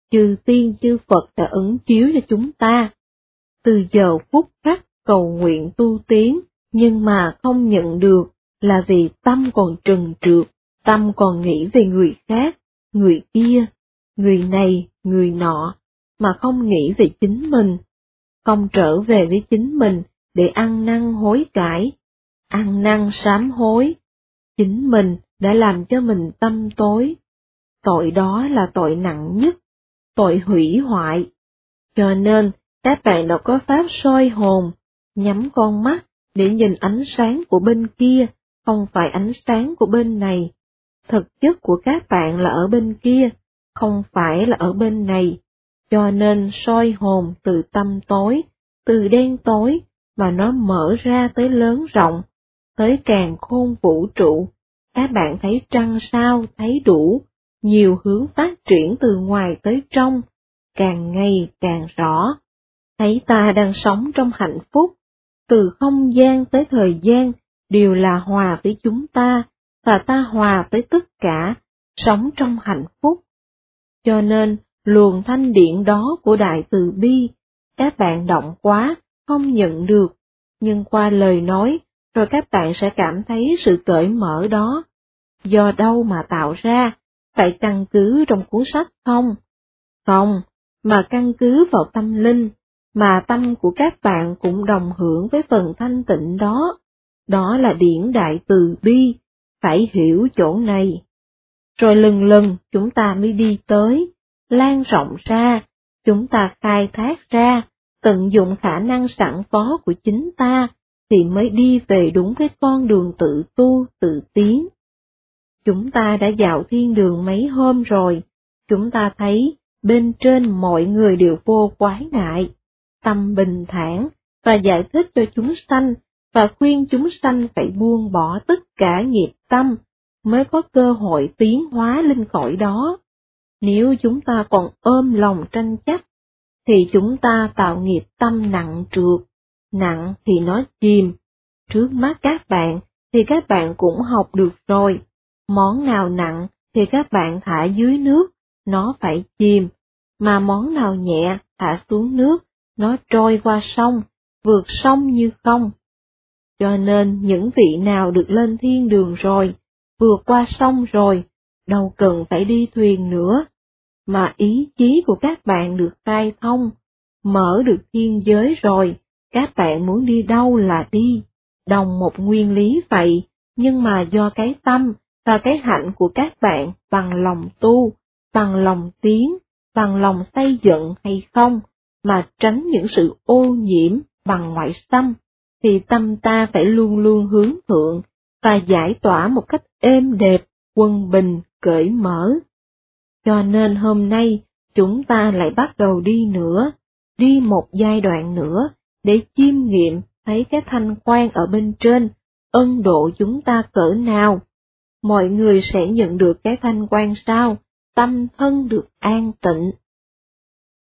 chư tiên chư Phật đã ứng chiếu cho chúng ta. Từ giờ phút khắc cầu nguyện tu tiến, nhưng mà không nhận được, là vì tâm còn trần trượt, tâm còn nghĩ về người khác, người kia, người này, người nọ, mà không nghĩ về chính mình, không trở về với chính mình để ăn năn hối cải, ăn năn sám hối. Chính mình đã làm cho mình tâm tối. Tội đó là tội nặng nhất, tội hủy hoại. Cho nên, các bạn đã có pháp soi hồn, nhắm con mắt để nhìn ánh sáng của bên kia, không phải ánh sáng của bên này. Thực chất của các bạn là ở bên kia, không phải là ở bên này. Cho nên soi hồn từ tâm tối, từ đen tối, mà nó mở ra tới lớn rộng, tới càn khôn vũ trụ. Các bạn thấy trăng sao, thấy đủ, nhiều hướng phát triển từ ngoài tới trong, càng ngày càng rõ. Thấy ta đang sống trong hạnh phúc, từ không gian tới thời gian đều là hòa với chúng ta, và ta hòa với tất cả, sống trong hạnh phúc. Cho nên, luồng thanh điện đó của Đại Từ Bi, các bạn động quá, không nhận được, nhưng qua lời nói, rồi các bạn sẽ cảm thấy sự cởi mở đó. Do đâu mà tạo ra, phải căn cứ trong cuốn sách không? Không, mà căn cứ vào tâm linh, mà tâm của các bạn cũng đồng hưởng với phần thanh tịnh đó. Đó là điển Đại Từ Bi, phải hiểu chỗ này. Rồi lần lần chúng ta mới đi tới, lan rộng ra, chúng ta khai thác ra, tận dụng khả năng sẵn có của chính ta, thì mới đi về đúng cái con đường tự tu, tự tiến. Chúng ta đã dạo thiên đường mấy hôm rồi, chúng ta thấy bên trên mọi người đều vô quái ngại, tâm bình thản, và giải thích cho chúng sanh, và khuyên chúng sanh phải buông bỏ tất cả nghiệp tâm, mới có cơ hội tiến hóa lên cõi đó. Nếu chúng ta còn ôm lòng tranh chấp, thì chúng ta tạo nghiệp tâm nặng trược, nặng thì nó chìm. Trước mắt các bạn thì các bạn cũng học được rồi, món nào nặng thì các bạn thả dưới nước, nó phải chìm, mà món nào nhẹ thả xuống nước, nó trôi qua sông, vượt sông như không. Cho nên những vị nào được lên thiên đường rồi, vượt qua sông rồi, đâu cần phải đi thuyền nữa, mà ý chí của các bạn được khai thông, mở được thiên giới rồi, các bạn muốn đi đâu là đi, đồng một nguyên lý vậy, nhưng mà do cái tâm và cái hạnh của các bạn bằng lòng tu, bằng lòng tiến, bằng lòng xây dựng hay không, mà tránh những sự ô nhiễm bằng ngoại xâm, thì tâm ta phải luôn luôn hướng thượng, và giải tỏa một cách êm đẹp, quân bình, cởi mở. Cho nên hôm nay, chúng ta lại bắt đầu đi nữa, đi một giai đoạn nữa, để chiêm nghiệm thấy cái thanh quan ở bên trên, ân độ chúng ta cỡ nào. Mọi người sẽ nhận được cái thanh quan sao, tâm thân được an tịnh.